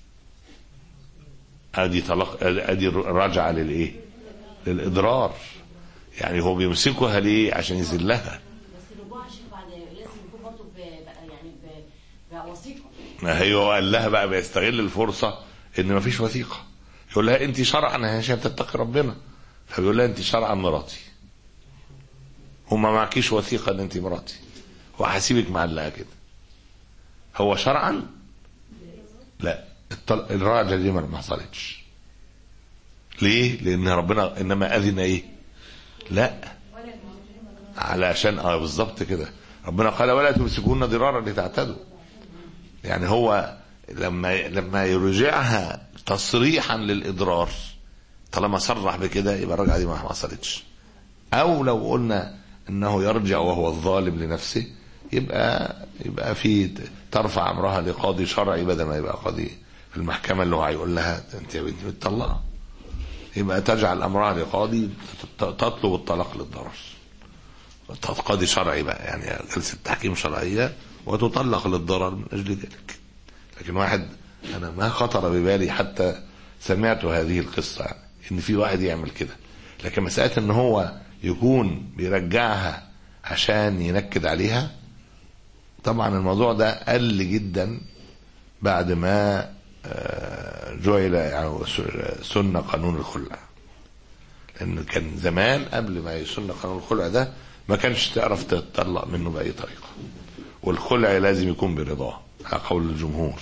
ادي طلاق، ادي رجعه للايه؟ للاضرار. يعني هو بيمسكها ليه؟ عشان يذلها. بس الرجوع يا شيخ بعد لازم يكون برضه يعني بوثيقه. ما هي قال لها بقى بيستغل الفرصه ان ما فيش وثيقه، يقول لها انت شرعا عشان تتقي ربنا، فبيقول لها انت شرعا مراتي وما معكيش وثيقه ان انت مراتي وهسيبك معلقه كده. هو شرعا لا، الرجعه دي ما حصلتش. ليه؟ لان ربنا انما اذن ايه؟ لا، علشان اه بالظبط كده ربنا قال ولا تمسكون ضرارا لتعتدوا. يعني هو لما لما يرجعها تصريحا للاضرار طالما صرح بكده يبقى الرجعه دي ما حصلتش. او لو قلنا انه يرجع وهو الظالم لنفسه يبقى يبقى في ترفع امرها لقاضي شرعي بدل ما يبقى قاضي في المحكمه اللي هو هيقول لها انت يا بنتي متطلقه، يبقى تجعل امرها لقاضي تطلب الطلاق للضرر، قاضي شرعي بقى يعني جلسه تحكيم شرعيه وتطلق للضرر من اجل ذلك. لكن واحد انا ما خطر ببالي حتى سمعت هذه القصه يعني ان في واحد يعمل كده، لكن مساله ان هو يكون بيرجعها عشان ينكد عليها طبعا الموضوع ده قل جدا بعد ما جعل يعني سنة قانون الخلع. لأنه كان زمان قبل ما يسن قانون الخلع ده ما كانش تعرف تطلق منه بأي طريقة، والخلع لازم يكون برضاه على قول الجمهور.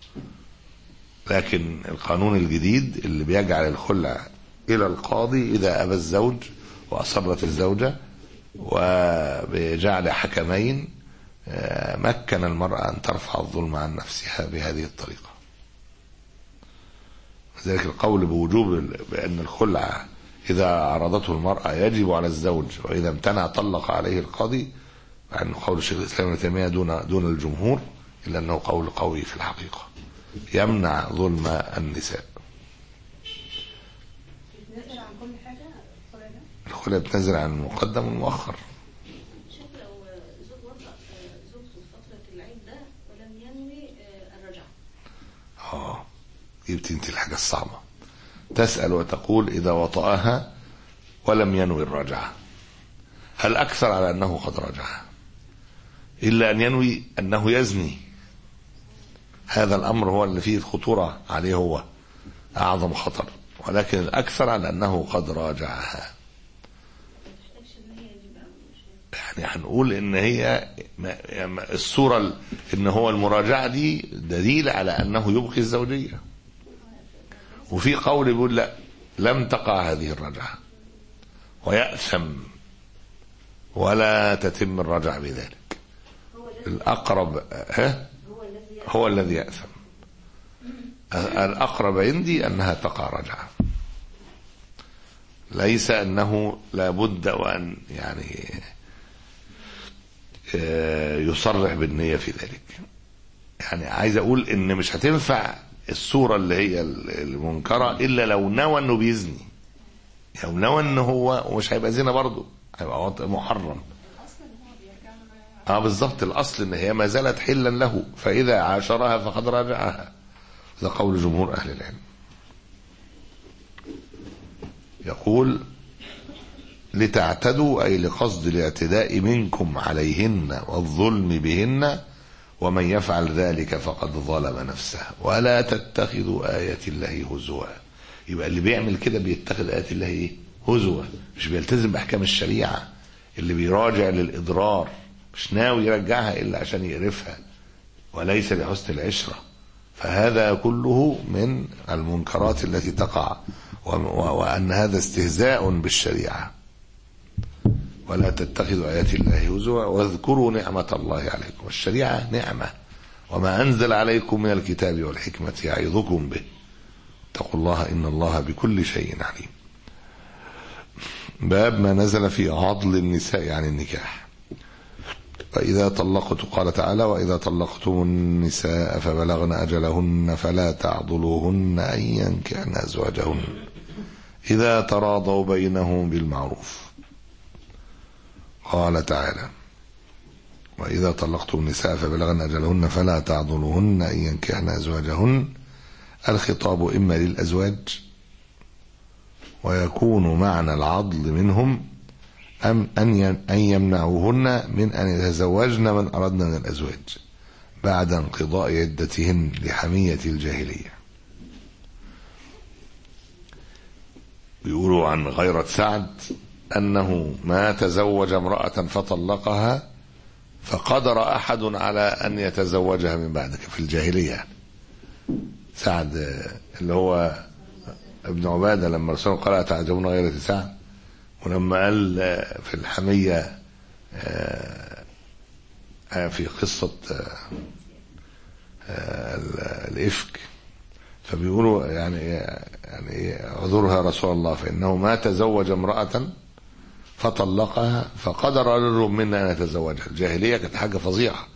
لكن القانون الجديد اللي بيجعل الخلع إلى القاضي إذا أبى الزوج وأصرت الزوجة وبجعل حكمين مكن المرأة أن ترفع الظلم عن نفسها بهذه الطريقة. ذلك القول بوجوب بأن الخلع إذا عرضته المرأة يجب على الزوج، وإذا امتنع طلق عليه القاضي، مع أنه قول الشيخ الإسلام ابن تيمية دون دون الجمهور، إلا أنه قول قوي في الحقيقة يمنع ظلم النساء. بتنزل عن كل حاجة الخلع ده؟ الخلع بتنزل عن المقدم والمؤخر. شوف لو زوج وضع زوجته في فترة العدة ولم ينوي الرجعة. اه جبت انت الحاجة الصعبة. تسأل وتقول إذا وطأها ولم ينوي الرجعة هل أكثر على أنه قد رجع، إلا أن ينوي أنه يزني؟ هذا الأمر هو اللي فيه الخطورة عليه، هو أعظم خطر، ولكن الأكثر على أنه قد راجعها. يعني هنقول إن هي الصورة إن هو المراجعة دي دليل على أنه يبقي الزوجية، وفي قول يقول لا لم تقع هذه الرجعة ويأثم ولا تتم الرجعة بذلك. الأقرب ها هو الذي يأثم. الأقرب عندي أنها تقع رجعة. ليس أنه لابد وأن يعني يصرح بالنية في ذلك. يعني عايز أقول إن مش هتنفع الصورة اللي هي المنكرة إلا لو نوى أنه بيزني، لو نوى أنه هو، ومش هيبقى زنا برضه، هيبقى محرم. اه بالضبط، الأصل إن هي ما زالت حلا له، فإذا عاشرها فقد راجعها. هذا قول جمهور أهل العلم. يقول لتعتدوا أي لقصد الاعتداء منكم عليهن والظلم بهن، ومن يفعل ذلك فقد ظلم نفسه، ولا تتخذوا آيات الله هزوا. يبقى اللي بيعمل كده بيتخذ آيات الله ايه؟ هزوا، مش بيلتزم بأحكام الشريعة. اللي بيراجع للإضرار مش ناوي يرجعها إلا عشان يقرفها وليس لحسن العشرة، فهذا كله من المنكرات التي تقع، وأن هذا استهزاء بالشريعة. ولا تتخذوا آيات الله هزوا واذكروا نعمة الله عليكم. الشريعة نعمة، وما أنزل عليكم من الكتاب والحكمة يعظكم به، اتقوا الله إن الله بكل شيء عليم. باب ما نزل في عضل النساء عن النكاح. وإذا طلقت، قال تعالى: وإذا طلقتم النساء فبلغن أجلهن فلا تعضلوهن أن ينكحن أزواجهن إذا تراضوا بينهم بالمعروف. قال تعالى: وإذا طلقتم النساء فبلغن أجلهن فلا تعضلوهن أن ينكحن أزواجهن. الخطاب إما للأزواج، ويكون معنى العضل منهم أم أن يمنعوهن من أن يتزوجن من أردنا من الأزواج بعد انقضاء عدتهن لحمية الجاهلية. بيقولوا عن غيرة سعد أنه ما تزوج امرأة فطلقها فقدر أحد على أن يتزوجها من بعدك في الجاهلية. سعد اللي هو ابن عبادة لما رسول قال: أتعجبون غيرة سعد، ولما قال في الحمية في قصة الإفك، فبيقولوا يعني يعني اعذرها رسول الله فإنه ما تزوج امرأة فطلقها فقدر رجل منا أن يتزوجها. الجاهلية كانت حاجة فظيعة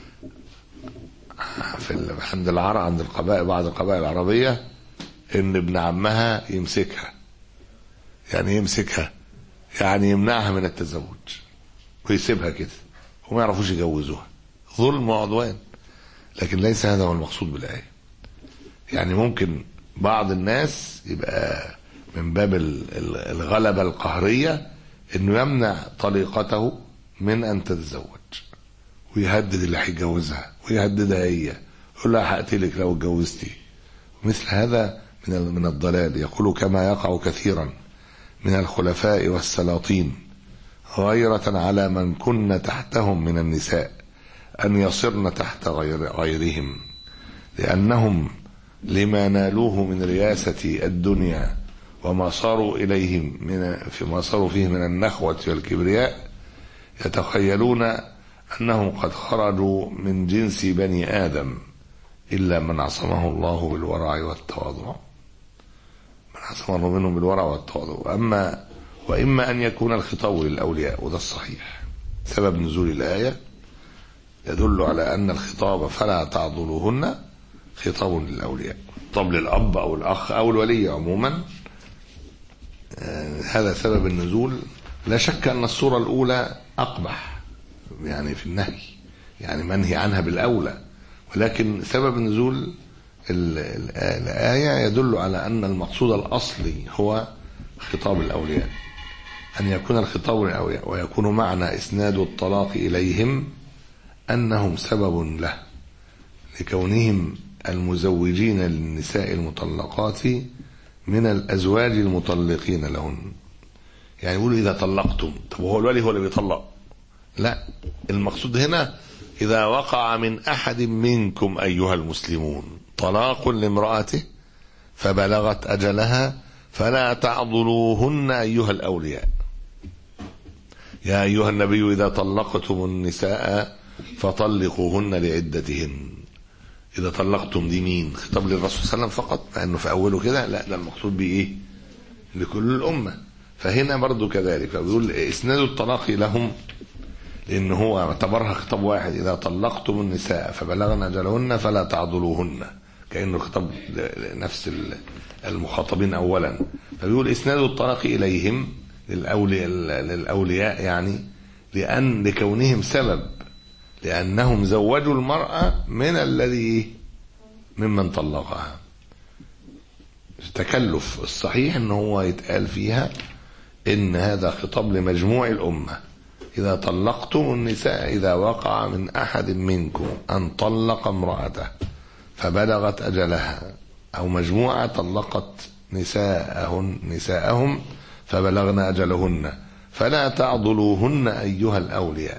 في عند العرب، عند القبائل، بعض القبائل العربية، إن ابن عمها يمسكها. يعني يمسكها يعني يمنعها من التزوج ويسيبها كده وما يعرفوش يجوزوها. ظلم وعدوان، لكن ليس هذا هو المقصود بالآية. يعني ممكن بعض الناس يبقى من باب الغلبة القهرية انه يمنع طليقته من ان تتزوج، ويهدد اللي هيتجوزها ويهددها هي، يقول لها هقتلك لو اتجوزتي. مثل هذا من من الضلال. يقول كما يقع كثيرا من الخلفاء والسلاطين غيرة على من كن تحتهم من النساء أن يصرن تحت غير غيرهم، لأنهم لما نالوه من رياسة الدنيا وما صاروا إليه من فيما صاروا فيه من النخوة والكبرياء يتخيلون أنهم قد خرجوا من جنس بني آدم إلا من عصمه الله بالورع والتواضع، من عصمه الله منهم بالورع والتواضع. أما وإما أن يكون الخطاب للأولياء، وده الصحيح. سبب نزول الآية يدل على أن الخطاب فلا تعضلوهن خطاب للأولياء، خطاب للأب أو الأخ أو الولي عموما. آه هذا سبب النزول. لا شك أن الصورة الأولى أقبح يعني في النهي، يعني منهي عنها بالأولى، ولكن سبب نزول الآية يدل على أن المقصود الأصلي هو خطاب الأولياء، أن يكون الخطاب للأولياء، ويكون معنى إسناد الطلاق إليهم أنهم سبب له لكونهم المزوجين للنساء المطلقات من الأزواج المطلقين لهن. يعني يقولوا إذا طلقتم، طب هو الولي هو اللي بيطلق؟ لا، المقصود هنا إذا وقع من أحد منكم أيها المسلمون طلاق لامرأته فبلغت أجلها فلا تعضلوهن أيها الأولياء. يا أيها النبي إذا طلقتم النساء فطلقوهن لعدتهن. إذا طلقتم دي مين؟ خطاب للرسول صلى الله عليه وسلم فقط، مع أنه في أوله كده لا، ده المقصود بإيه؟ لكل الأمة. فهنا برضو كذلك فبيقول اسناد الطلاق لهم لان هو اعتبرها خطاب واحد، اذا طلقتم النساء فبلغن اجلهن فلا تعضلوهن، كانه خطاب نفس المخاطبين اولا. فبيقول اسناد الطلاق اليهم للاولياء للاولياء يعني لان لكونهم سبب، لانهم زوجوا المرأة من الذي ممن طلقها. تكلف الصحيح ان هو يتقال فيها ان هذا خطاب لمجموع الامه. اذا طلقتم النساء، اذا وقع من احد منكم ان طلق امراته فبلغت اجلها، او مجموعه طلقت نساءهن نساءهم فبلغن اجلهن فلا تعضلوهن ايها الاولياء.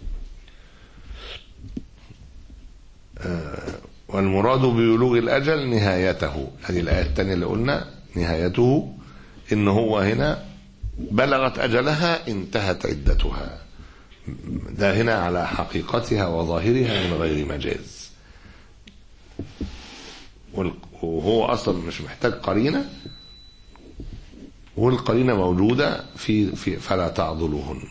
والمراد ببلوغ الاجل نهايته. هذه الايه الثانيه اللي قلنا نهايته ان هو هنا بلغت اجلها انتهت عدتها، ده هنا على حقيقتها وظاهرها من غير مجاز، وهو اصلا مش محتاج قرينه، والقرينه موجوده في في فلا تعضلوهن.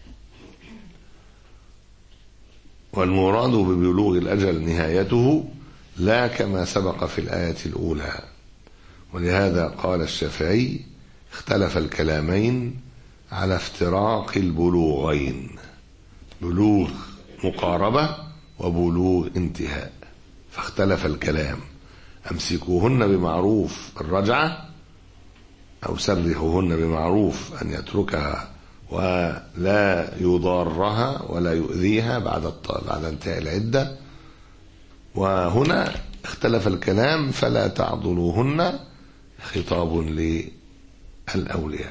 والمراد ببلوغ الاجل نهايته لا كما سبق في الايه الاولى. ولهذا قال الشافعي اختلف الكلامين على افتراق البلوغين، بلوغ مقاربة وبلوغ انتهاء، فاختلف الكلام. امسكوهن بمعروف الرجعة، او سرحوهن بمعروف ان يتركها ولا يضارها ولا يؤذيها بعد بعد انتهاء العدة. وهنا اختلف الكلام فلا تعضلوهن خطاب للأولياء.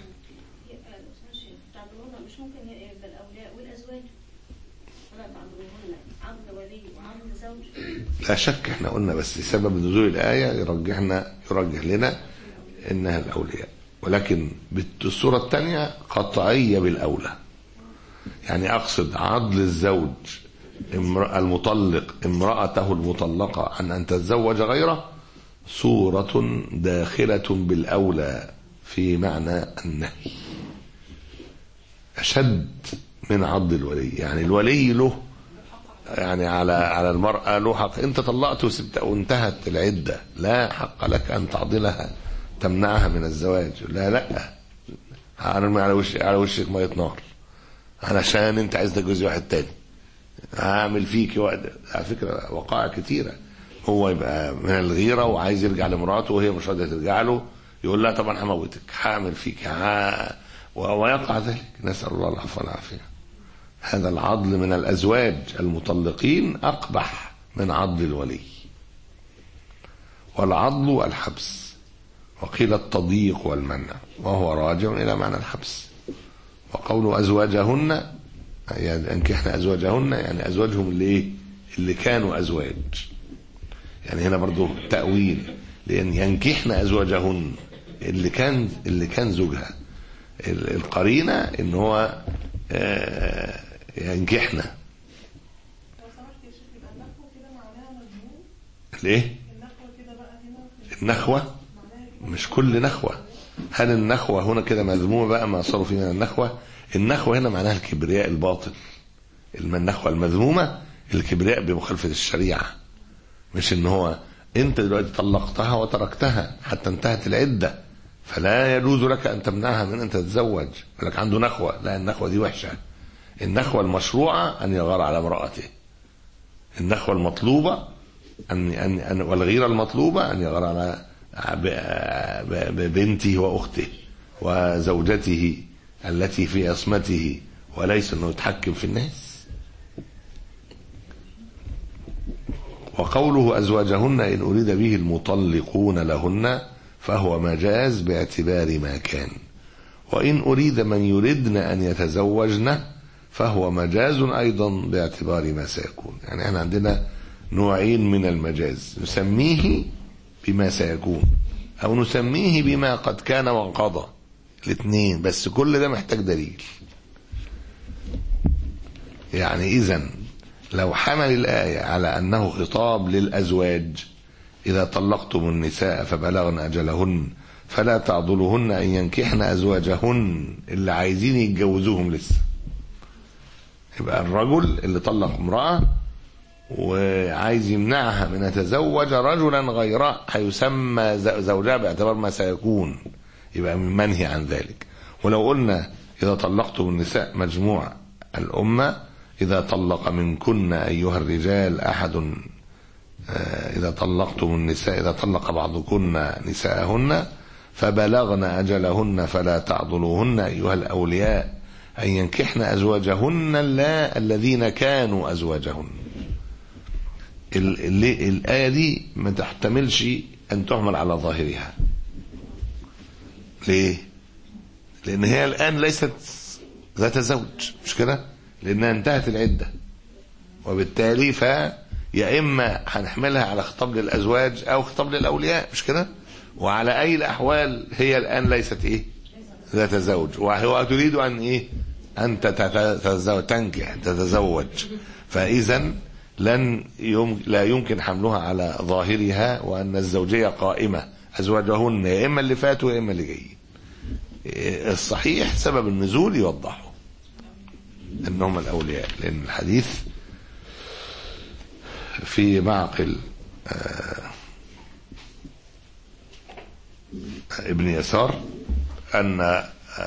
مش ممكن يبقى الأولياء والأزواج ولا تعضلوهن عضل ولي وعضل زوج؟ لا شك احنا قلنا بس سبب نزول الآية يرجحنا يرجح لنا انها الأولياء، ولكن بالصورة الثانية قطعية بالأولى. يعني أقصد عضل الزوج المطلق امرأته المطلقة عن أن تتزوج غيره صورة داخلة بالأولى في معنى النهي أشد من عض الولي. يعني الولي له يعني على على المرأة له حق، انت طلقت وسبت وانتهت العدة لا حق لك ان تعضلها تمنعها من الزواج. لا لا هرمي على وش على وشك مية نار علشان انت عايز تتجوز واحد تاني، هعمل فيك وقت. على فكرة وقائع كتيرة، هو يبقى من الغيرة وعايز يرجع لمراته وهي مش راضية ترجع له، يقول لا طبعا هموتك هعمل فيك ها، ويقع ذلك. نسأل الله العفو والعافية. هذا العضل من الأزواج المطلقين أقبح من عضل الولي. والعضل الحبس، وقيل التضييق والمنع، وهو راجع إلى معنى الحبس. وقول أزواجهن يعني أنكحن أزواجهن يعني أزواجهم اللي إيه؟ اللي كانوا أزواج. يعني هنا برضو تأويل، لأن ينكحن أزواجهن اللي كان اللي كان زوجها. القرينة إن هو ينكحن. ليه؟ النخوة مش كل نخوة. هل النخوة هنا كده مذمومة بقى ما صاروا فيها النخوة؟ النخوة هنا معناها الكبرياء الباطل. النخوة المذمومة الكبرياء بمخالفة الشريعة، مش ان هو انت دلوقتي طلقتها وتركتها حتى انتهت العدة فلا يجوز لك ان تمنعها من ان تتزوج، لك عنده نخوة. لا النخوة دي وحشة. النخوة المشروعة ان يغار على امرأته، النخوة المطلوبة أن أن والغيرة المطلوبة أن يغار على بنته وأخته وزوجته التي في عصمته، وليس أنه يتحكم في الناس. وقوله أزواجهن إن أريد به المطلقون لهن فهو مجاز باعتبار ما كان، وإن أريد من يردن أن يتزوجن فهو مجاز أيضا باعتبار ما سيكون. يعني احنا عندنا نوعين من المجاز، نسميه بما سيكون أو نسميه بما قد كان وانقضى، الاثنين، بس كل ده محتاج دليل. يعني إذن لو حمل الآية على أنه خطاب للأزواج إذا طلقتم النساء فبلغن أجلهن فلا تعضلوهن أن ينكحن أزواجهن اللي عايزين يتجوزوهم لسه. يبقى الرجل اللي طلق امرأة وعايز يمنعها من يتزوج رجلا غيره هيسمى زوجها باعتبار ما سيكون، يبقى من منهي عن ذلك. ولو قلنا إذا طلقتم النساء مجموع الأمة، إذا طلق منكن أيها الرجال أحد، إذا طلقتم النساء إذا طلق بعضكن نساءهن فبلغن أجلهن فلا تعضلوهن أيها الأولياء أن ينكحن أزواجهن لا الذين كانوا أزواجهن. الآية دي ما تحتملش أن تحمل على ظاهرها. ليه؟ لأن هي الآن ليست ذات زوج، مش كده؟ لأنها انتهت العدة، وبالتالي فيا إما هنحملها على خطاب للأزواج أو خطاب للأولياء، مش كده؟ وعلى أي الأحوال هي الآن ليست إيه؟ ذات زوج، وهو تريد أن إيه؟ أن تنكح تتزوج. فإذا لن يم... لا يمكن حملها على ظاهرها وأن الزوجية قائمة، أزواجهن يا إما اللي فاتوا يا إما اللي جايين. الصحيح سبب النزول يوضحه أنهم الأولياء، لأن الحديث في معقل ابن يسار أن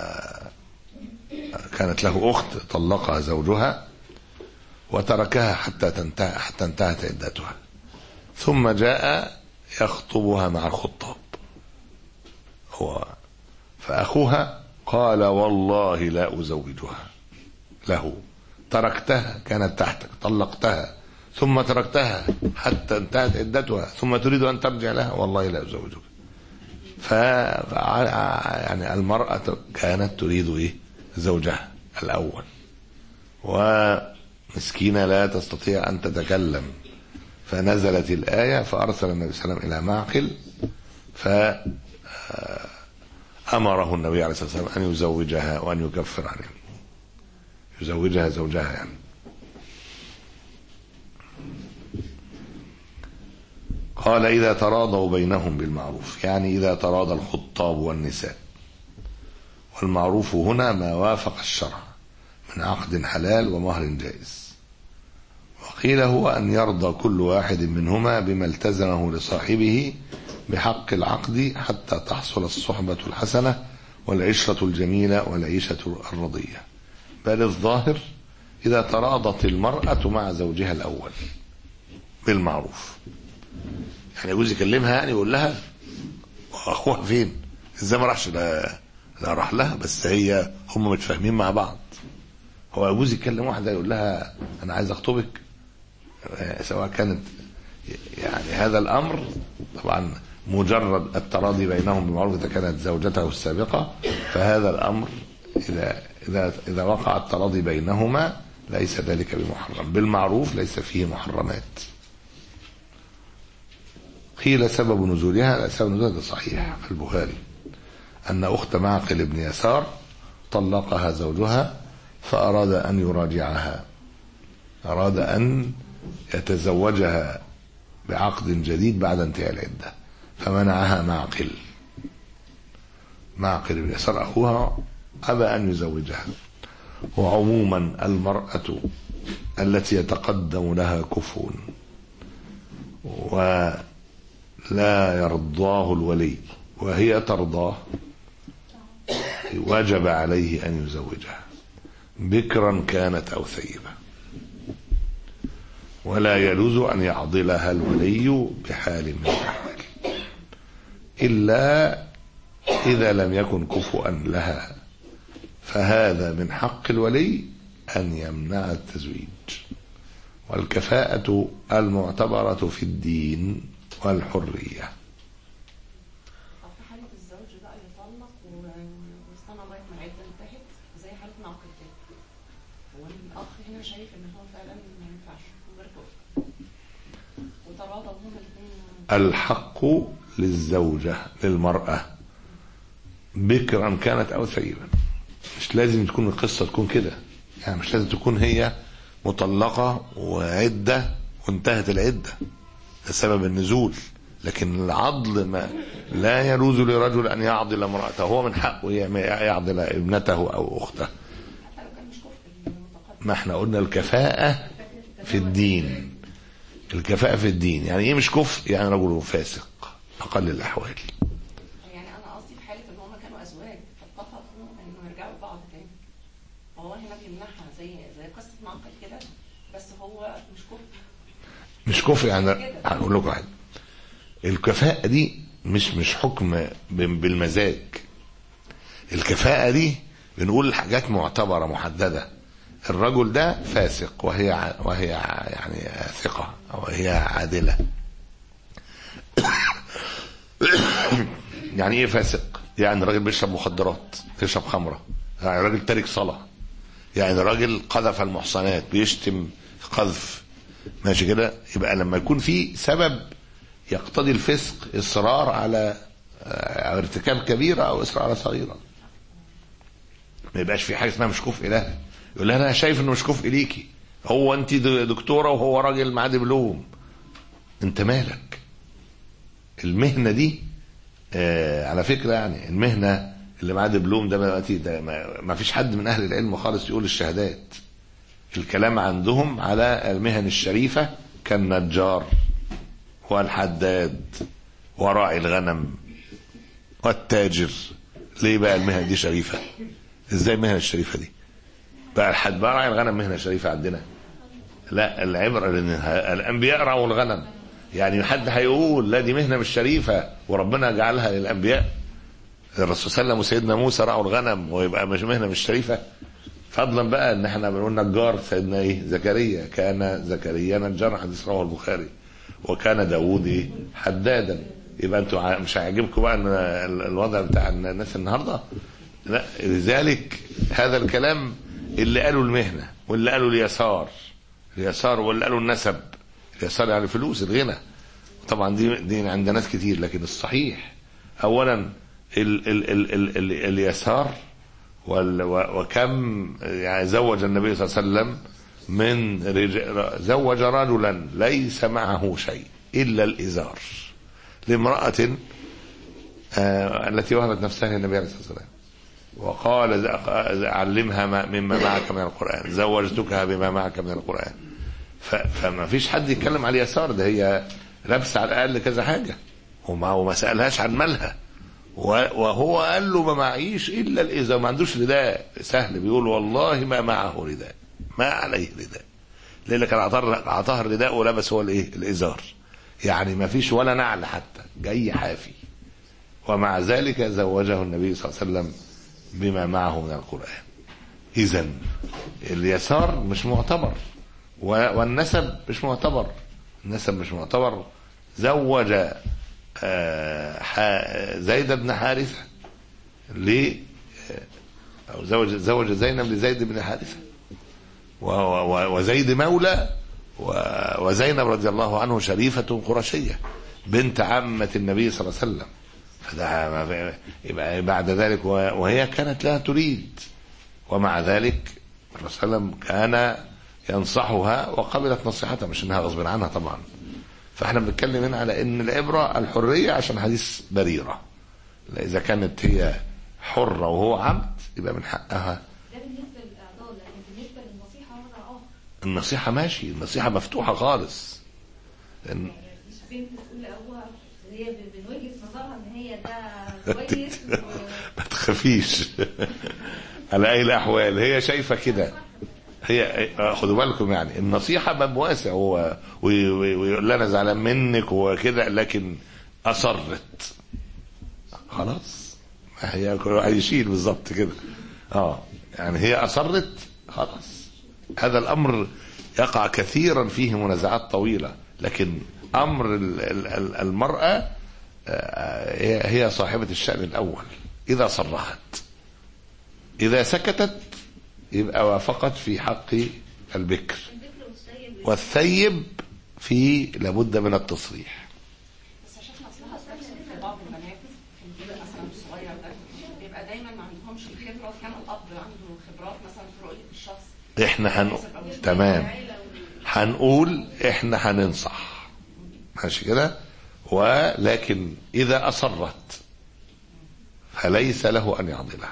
كانت له أخت طلقها زوجها وتركها حتى تنتهي حتى انتهت عدتها، ثم جاء يخطبها مع الخطاب هو، فأخوها قال والله لا أزوجها له، تركتها كانت تحتك طلقتها ثم تركتها حتى انتهت عدتها ثم تريد أن ترجع لها، والله لا أزوجها. ف يعني المرأة كانت تريد إيه؟ زوجها الأول، ومسكينة لا تستطيع أن تتكلم، فنزلت الآية فأرسل النبي صلى الله عليه وسلم إلى معقل فأمره النبي عليه الصلاة والسلام أن يزوجها وأن يكفر عنها، يزوجها زوجها يعني. قال إذا تراضوا بينهم بالمعروف، يعني إذا تراضى الخطاب والنساء، والمعروف هنا ما وافق الشرع من عقد حلال ومهر جائز. وقيل هو أن يرضى كل واحد منهما بما التزمه لصاحبه بحق العقد حتى تحصل الصحبة الحسنة والعشرة الجميلة والعيشة الرضية. بل الظاهر إذا تراضت المرأة مع زوجها الأول بالمعروف، يعني يجوز يكلمها، يعني يقول لها أخوها فين، إزاي ما راحش، لا لا راح لها، بس هي هم متفاهمين مع بعض. هو يجوز يكلم واحدة يقول لها أنا عايز أخطبك، سواء كانت يعني هذا الأمر طبعا مجرد التراضي بينهم بالمعروف إذا كانت زوجته السابقة، فهذا الأمر إذا إذا إذا وقع التراضي بينهما ليس ذلك بمحرم، بالمعروف ليس فيه محرمات. قيل سبب نزولها، سبب نزولها صحيح في البخاري أن أخت معقل بن يسار طلقها زوجها فأراد أن يراجعها، أراد أن يتزوجها بعقد جديد بعد انتهاء العدة، فمنعها معقل معقل بن يسار أخوها أبى أن يزوجها. وعموما المرأة التي يتقدم لها كفء ولا يرضاه الولي وهي ترضاه وجب عليه أن يزوجها بكرا كانت أو ثيبة، ولا يجوز أن يعضلها الولي بحال من الأحوال إلا إذا لم يكن كفؤا لها، فهذا من حق الولي أن يمنع التزويج. والكفاءة المعتبرة في الدين والحرية. في حالة الزوج بقى يطلق ويستنى لغاية ما العدة انتهت زي حالة معقل كده، هو الأخ هنا شايف إن هو فعلا ما ينفعش وبرضه وتراضوا هما الاثنين. الحق للزوجة للمرأة بكرا كانت أو ثيبا، مش لازم تكون القصة تكون كده، يعني مش لازم تكون هي مطلقة وعدة وانتهت العدة، ده سبب النزول، لكن العضل ما لا يجوز لرجل ان يعضل امرأته، هو من حقه يعضل ابنته او اخته. ما احنا قلنا الكفاءة في الدين، الكفاءة في الدين يعني ايه مش كفء؟ يعني رجل فاسق اقل الاحوال. يعني انا قصدي في حاله ان هم كانوا ازواج فاتفقوا انه يرجعوا لبعض تاني، فهو هنا بيمنعها زي زي قصه معقل كده، بس هو مش كفء. مش كفء يعني هقول لكم حاجه، الكفاءة دي مش مش حكم بالمزاج. الكفاءة دي بنقول حاجات معتبرة محددة. الرجل ده فاسق وهي وهي يعني ثقة أو هي عادلة. يعني ايه فاسق؟ يعني راجل بيشرب مخدرات، بيشرب خمرة، يعني راجل تارك صلاة، يعني راجل قذف المحصنات، بيشتم قذف، ماشي كده. يبقى لما يكون في سبب يقتضي الفسق، اصرار على ارتكاب كبيرة او اصرار على صغيرة، ما يبقاش في حاجة اسمها مش كفء لها. يقول لها انا شايف انه مش كفء ليكي، هو انت دكتورة وهو راجل معاه دبلوم، انت مالك؟ المهنة دي آه على فكرة يعني المهنة اللي معاه دبلوم ده دلوقتي ده ما فيش حد من اهل العلم خالص يقول الشهادات. الكلام عندهم على المهن الشريفة كالنجار والحداد وراعي الغنم والتاجر. ليه بقى المهن دي شريفة؟ ازاي المهن الشريفة دي بقى؟ الحد بقى راعي الغنم مهنة شريفة عندنا؟ لا، العبرة لان الانبياء رعوا الغنم. يعني حد هيقول لا دي مهنة مش شريفة وربنا جعلها للانبياء؟ الرسول صلى الله عليه وسلم وسيدنا موسى رعوا الغنم ويبقى مش مهنة مش شريفة؟ فضلا بقى ان احنا بنقول نجار سيدنا ايه زكريا، كان زكريا نجار، حديث رواه البخاري، وكان داوود ايه حدادا. يبقى انتوا مش هيعجبكم بقى ان الوضع بتاع الناس النهارده؟ لا، لذلك هذا الكلام اللي قالوا المهنه واللي قالوا اليسار اليسار واللي قالوا النسب. اليسار يعني فلوس، الغنى، طبعا دي دي عند ناس كتير، لكن الصحيح اولا ال ال ال ال ال اليسار وكم يعني زوج النبي صلى الله عليه وسلم من رجال، زوج رجلا ليس معه شيء إلا الإزار لامرأة آه التي وهبت نفسها للنبي عليه الصلاة والسلام، وقال علمها مما معك من القرآن، زوجتكها بما معك من القرآن. فما فيش حد يتكلم على اليسار، ده هي لابسة على الأقل كذا حاجة وما, وما سألهاش عن مالها، وهو قال له ما معيش الا الازار، ما عندوش رداء. سهل بيقول والله ما معه رداء، ما عليه رداء، لان كان اعطاه الرداء ولبس هو الايه الازار، يعني ما فيش ولا نعل حتى، جاي حافي. ومع ذلك زوجه النبي صلى الله عليه وسلم بما معه من القرآن. اذن اليسار مش معتبر والنسب مش معتبر. النسب مش معتبر. زوج زيد بن حارثة ليه؟ أو زوج زوج زينب لزيد بن حارثة، وزيد مولى، وزينب رضي الله عنه شريفة قرشية بنت عمة النبي صلى الله عليه وسلم. فده يبقى بعد ذلك وهي كانت لا تريد، ومع ذلك الرسول صلى الله عليه وسلم كان ينصحها وقبلت نصيحتها، مش انها غصب عنها طبعا. فاحنا بنتكلم هنا على ان العبرة الحرية عشان حديث بريرة، اذا كانت هي حرة وهو عبد يبقى من حقها. ده بالنسبة للإعضاء، لكن بالنسبة للنصيحة وضع اه النصيحة ماشي، النصيحة مفتوحة خالص. يعني مش بنت تقول لأبوها هي من وجهة نظرها ان هي ده كويس و... ما تخافيش على اي الاحوال هي شايفة كده. هي خدوا بالكم يعني النصيحة باب واسع، هو ويقول لنا زعلان منك وكده، لكن أصرت خلاص، هي كل واحد يشيل بالظبط كده. اه يعني هي أصرت خلاص. هذا الأمر يقع كثيرا فيه منازعات طويلة، لكن أمر المرأة هي صاحبة الشأن الأول. إذا صرحت، إذا سكتت يبقى وافقت في حق البكر، والثيب في لابد من التصريح. بس عشان اصلها في بعض البنات في الجيل مثلا الصغير ده بيبقى دايما ما عندهمش الخبره، كان الاب عنده خبرات مثلا في رؤيه الشخص. احنا هن... تمام، هنقول احنا هننصح ماشي كده، ولكن إذا أصرت فليس له أن يعضلها.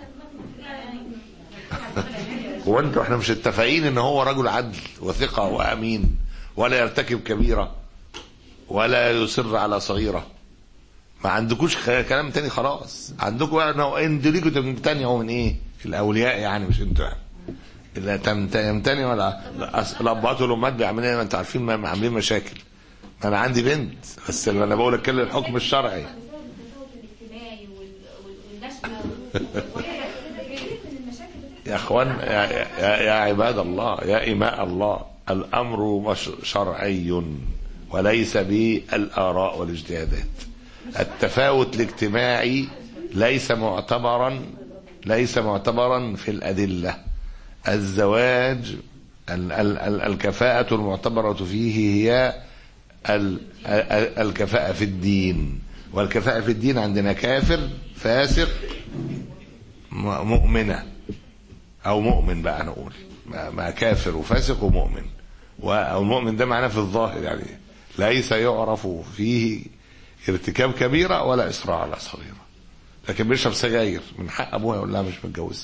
وانتوا احنا مش اتفقين ان هو رجل عدل وثقة وأمين ولا يرتكب كبيرة ولا يصر على صغيرة؟ ما عندكوش كلام تاني خلاص. عندكم انتوا ليكوا تمتنعوا من ايه؟ الاولياء يعني، مش انتوا يعني لا تمتنعوا ولا الابهات والامهات بيعملوا ايه؟ ما انتوا عارفين ما عاملين مشاكل. ما انا عندي بنت بس لما انا بقول اتكلم الحكم الشرعي. يا اخوان يا, يا, يا عباد الله، يا إماء الله، الامر شرعي وليس بالاراء والاجتهادات. التفاوت الاجتماعي ليس معتبرا ليس معتبرا في الأدلة. الزواج الكفاءة المعتبرة فيه هي الكفاءة في الدين، والكفاءة في الدين عندنا كافر فاسق مؤمنة أو مؤمن بقى نقول ما كافر وفاسق ومؤمن، والمؤمن ده معناه في الظاهر يعني ليس يعرف فيه ارتكاب كبيرة ولا إصرار على صغيرة، لكن بيشرب سجاير من حق أبوها يقول لها مش متجوز،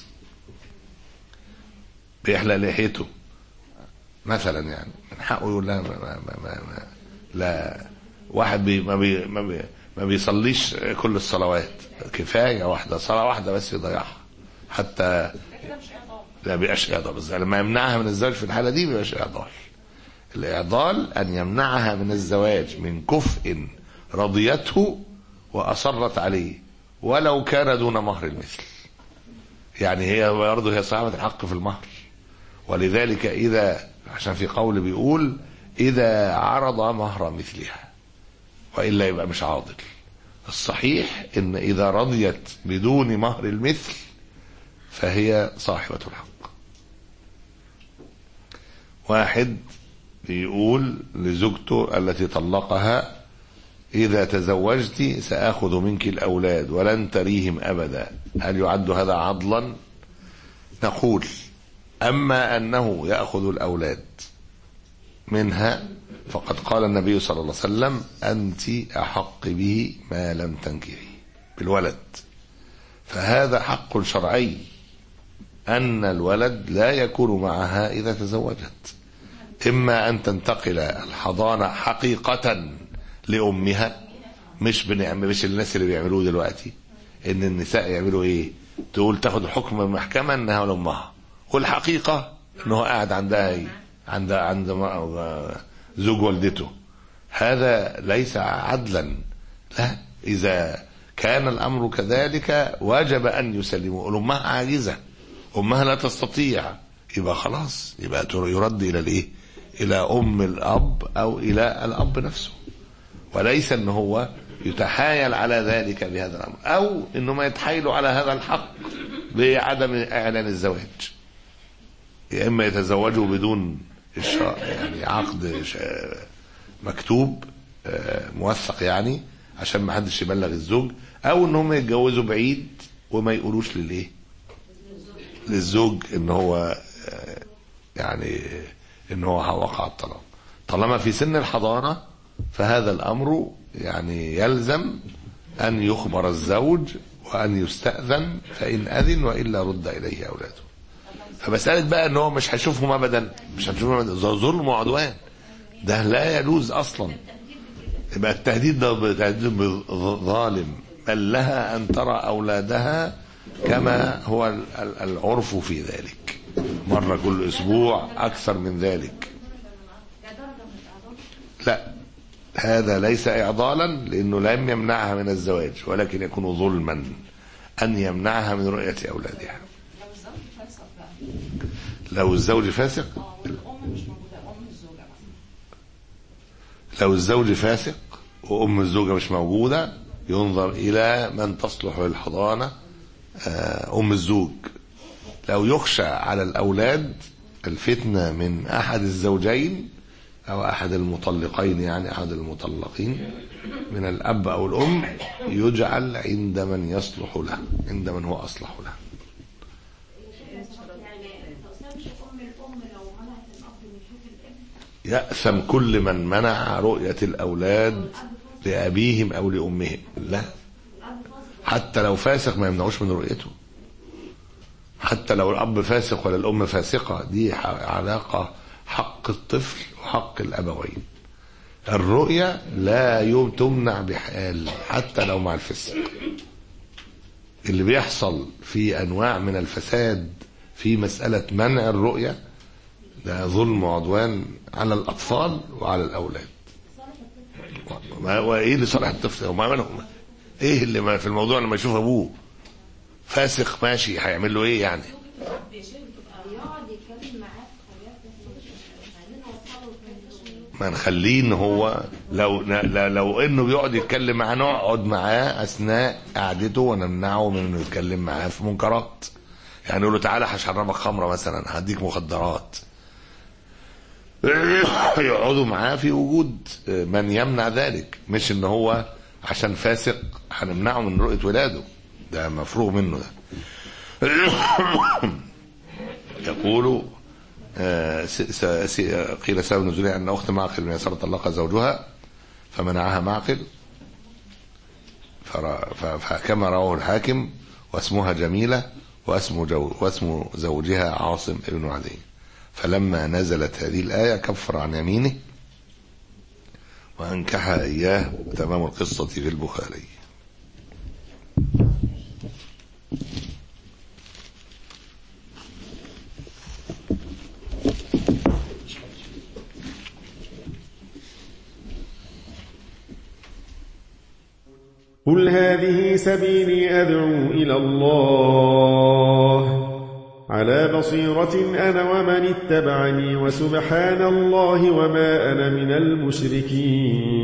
بيحلق لحيته مثلا يعني من حقه يقول لها ما ما ما ما لا. واحد بي ما, بي ما, بي ما بيصليش كل الصلوات، كفاية واحدة صلاة واحدة بس يضيعها حتى لا بيبقاش إعضال. بس لما يمنعها من الزواج في الحالة دي بيبقاش إعضال. الإعضال أن يمنعها من الزواج من كفء رضيته وأصرت عليه ولو كان دون مهر المثل، يعني هي برضه هي صاحبة الحق في المهر. ولذلك إذا عشان في قول بيقول إذا عرض مهر مثلها وإلا يبقى مش عاضل. الصحيح إن إذا رضيت بدون مهر المثل فهي صاحبة الحق. واحد بيقول لزوجته التي طلقها إذا تزوجت سأخذ منك الأولاد ولن تريهم أبدا، هل يعد هذا عضلا؟ نقول أما أنه يأخذ الأولاد منها فقد قال النبي صلى الله عليه وسلم أنت أحق به ما لم تنكحي بالولد، فهذا حق شرعي أن الولد لا يكون معها إذا تزوجت، إما أن تنتقل الحضانة حقيقة لأمها، مش بنعمل مش الناس اللي بيعملوه دلوقتي إن النساء يعملوا إيه تقول تاخد الحكم من المحكمة إنها لأمها والحقيقة إنه قاعد عندها إيه عند عند زوج والدته. هذا ليس عدلا. لا، إذا كان الأمر كذلك وجب أن يسلموا. أمها عاجزة، أمها لا تستطيع، يبقى خلاص يبقى يرد إلى الإيه إلى أم الأب أو إلى الأب نفسه، وليس أنه هو يتحايل على ذلك بهذا الأمر أو أنه ما يتحايل على هذا الحق بعدم إعلان الزواج. يا إما يتزوجوا بدون يعني عقد مكتوب موثق يعني عشان ما حدش يبلغ الزوج، أو أنهم يتجوزوا بعيد وما يقولوش للإيه للزوج ان هو يعني ان هو وقع الطلاق. طالما في سن الحضانة فهذا الامر يعني يلزم ان يخبر الزوج وان يستأذن، فان اذن والا رد اليه اولاده. فمسألة بقى ان هو مش هيشوفهم ابدا مش هيشوفهم ابدا ظلم وعدوان، ده لا يجوز اصلا. يبقى التهديد ده تهديد ظالم، بل لها ان ترى اولادها كما هو العرف في ذلك مرة كل أسبوع أكثر من ذلك. لا، هذا ليس إعضالا لأنه لم يمنعها من الزواج، ولكن يكون ظلما أن يمنعها من رؤية أولادها. لو الزوج فاسق لو الزوج فاسق وأم الزوجة مش موجودة ينظر إلى من تصلح للحضانة أم الزوج. لو يخشى على الأولاد الفتنة من أحد الزوجين أو أحد المطلقين يعني أحد المطلقين من الأب أو الأم يجعل عند من يصلح له، عند من هو أصلح له. يأثم كل من منع رؤية الأولاد لأبيهم أو لأمهم، لا، حتى لو فاسق ما يمنعوش من رؤيته، حتى لو الأب فاسق ولا الأم فاسقة، دي علاقة حق الطفل وحق الأبوين. الرؤية لا تمنع بحال حتى لو مع الفسق. اللي بيحصل في أنواع من الفساد في مسألة منع الرؤية ده ظلم وعدوان على الأطفال وعلى الأولاد. وإيه اللي صالح الطفل؟ وما عملهم إيه اللي ما في الموضوع لما يشوف أبوه فاسق ماشي هيعمل له إيه يعني؟ ما نخليه ان هو لو لو انه بيقعد يتكلم معاه نقعد معاه اثناء قعدته ونمنعه من انه يتكلم معاه في منكرات. يعني نقول له تعالى هشربك خمره مثلا، هديك مخدرات، يقعدوا معاه في وجود من يمنع ذلك، مش ان هو عشان فاسق هنمنعه من رؤيه ولاده، ده مفروغ منه ده. يقولوا قيل سبب نزولها أن أخت معقل بن يسار طلق زوجها فمنعها معقل، فكما رواه الحاكم، واسمها جميلة واسم, جو واسم زوجها عاصم ابن عدي. فلما نزلت هذه الآية كفر عن يمينه وأنكحها إياه. تمام القصة في البخاري. قل هذه سبيلي أدعو إلى الله على بصيرة أنا ومن اتبعني وسبحان الله وما أنا من المشركين.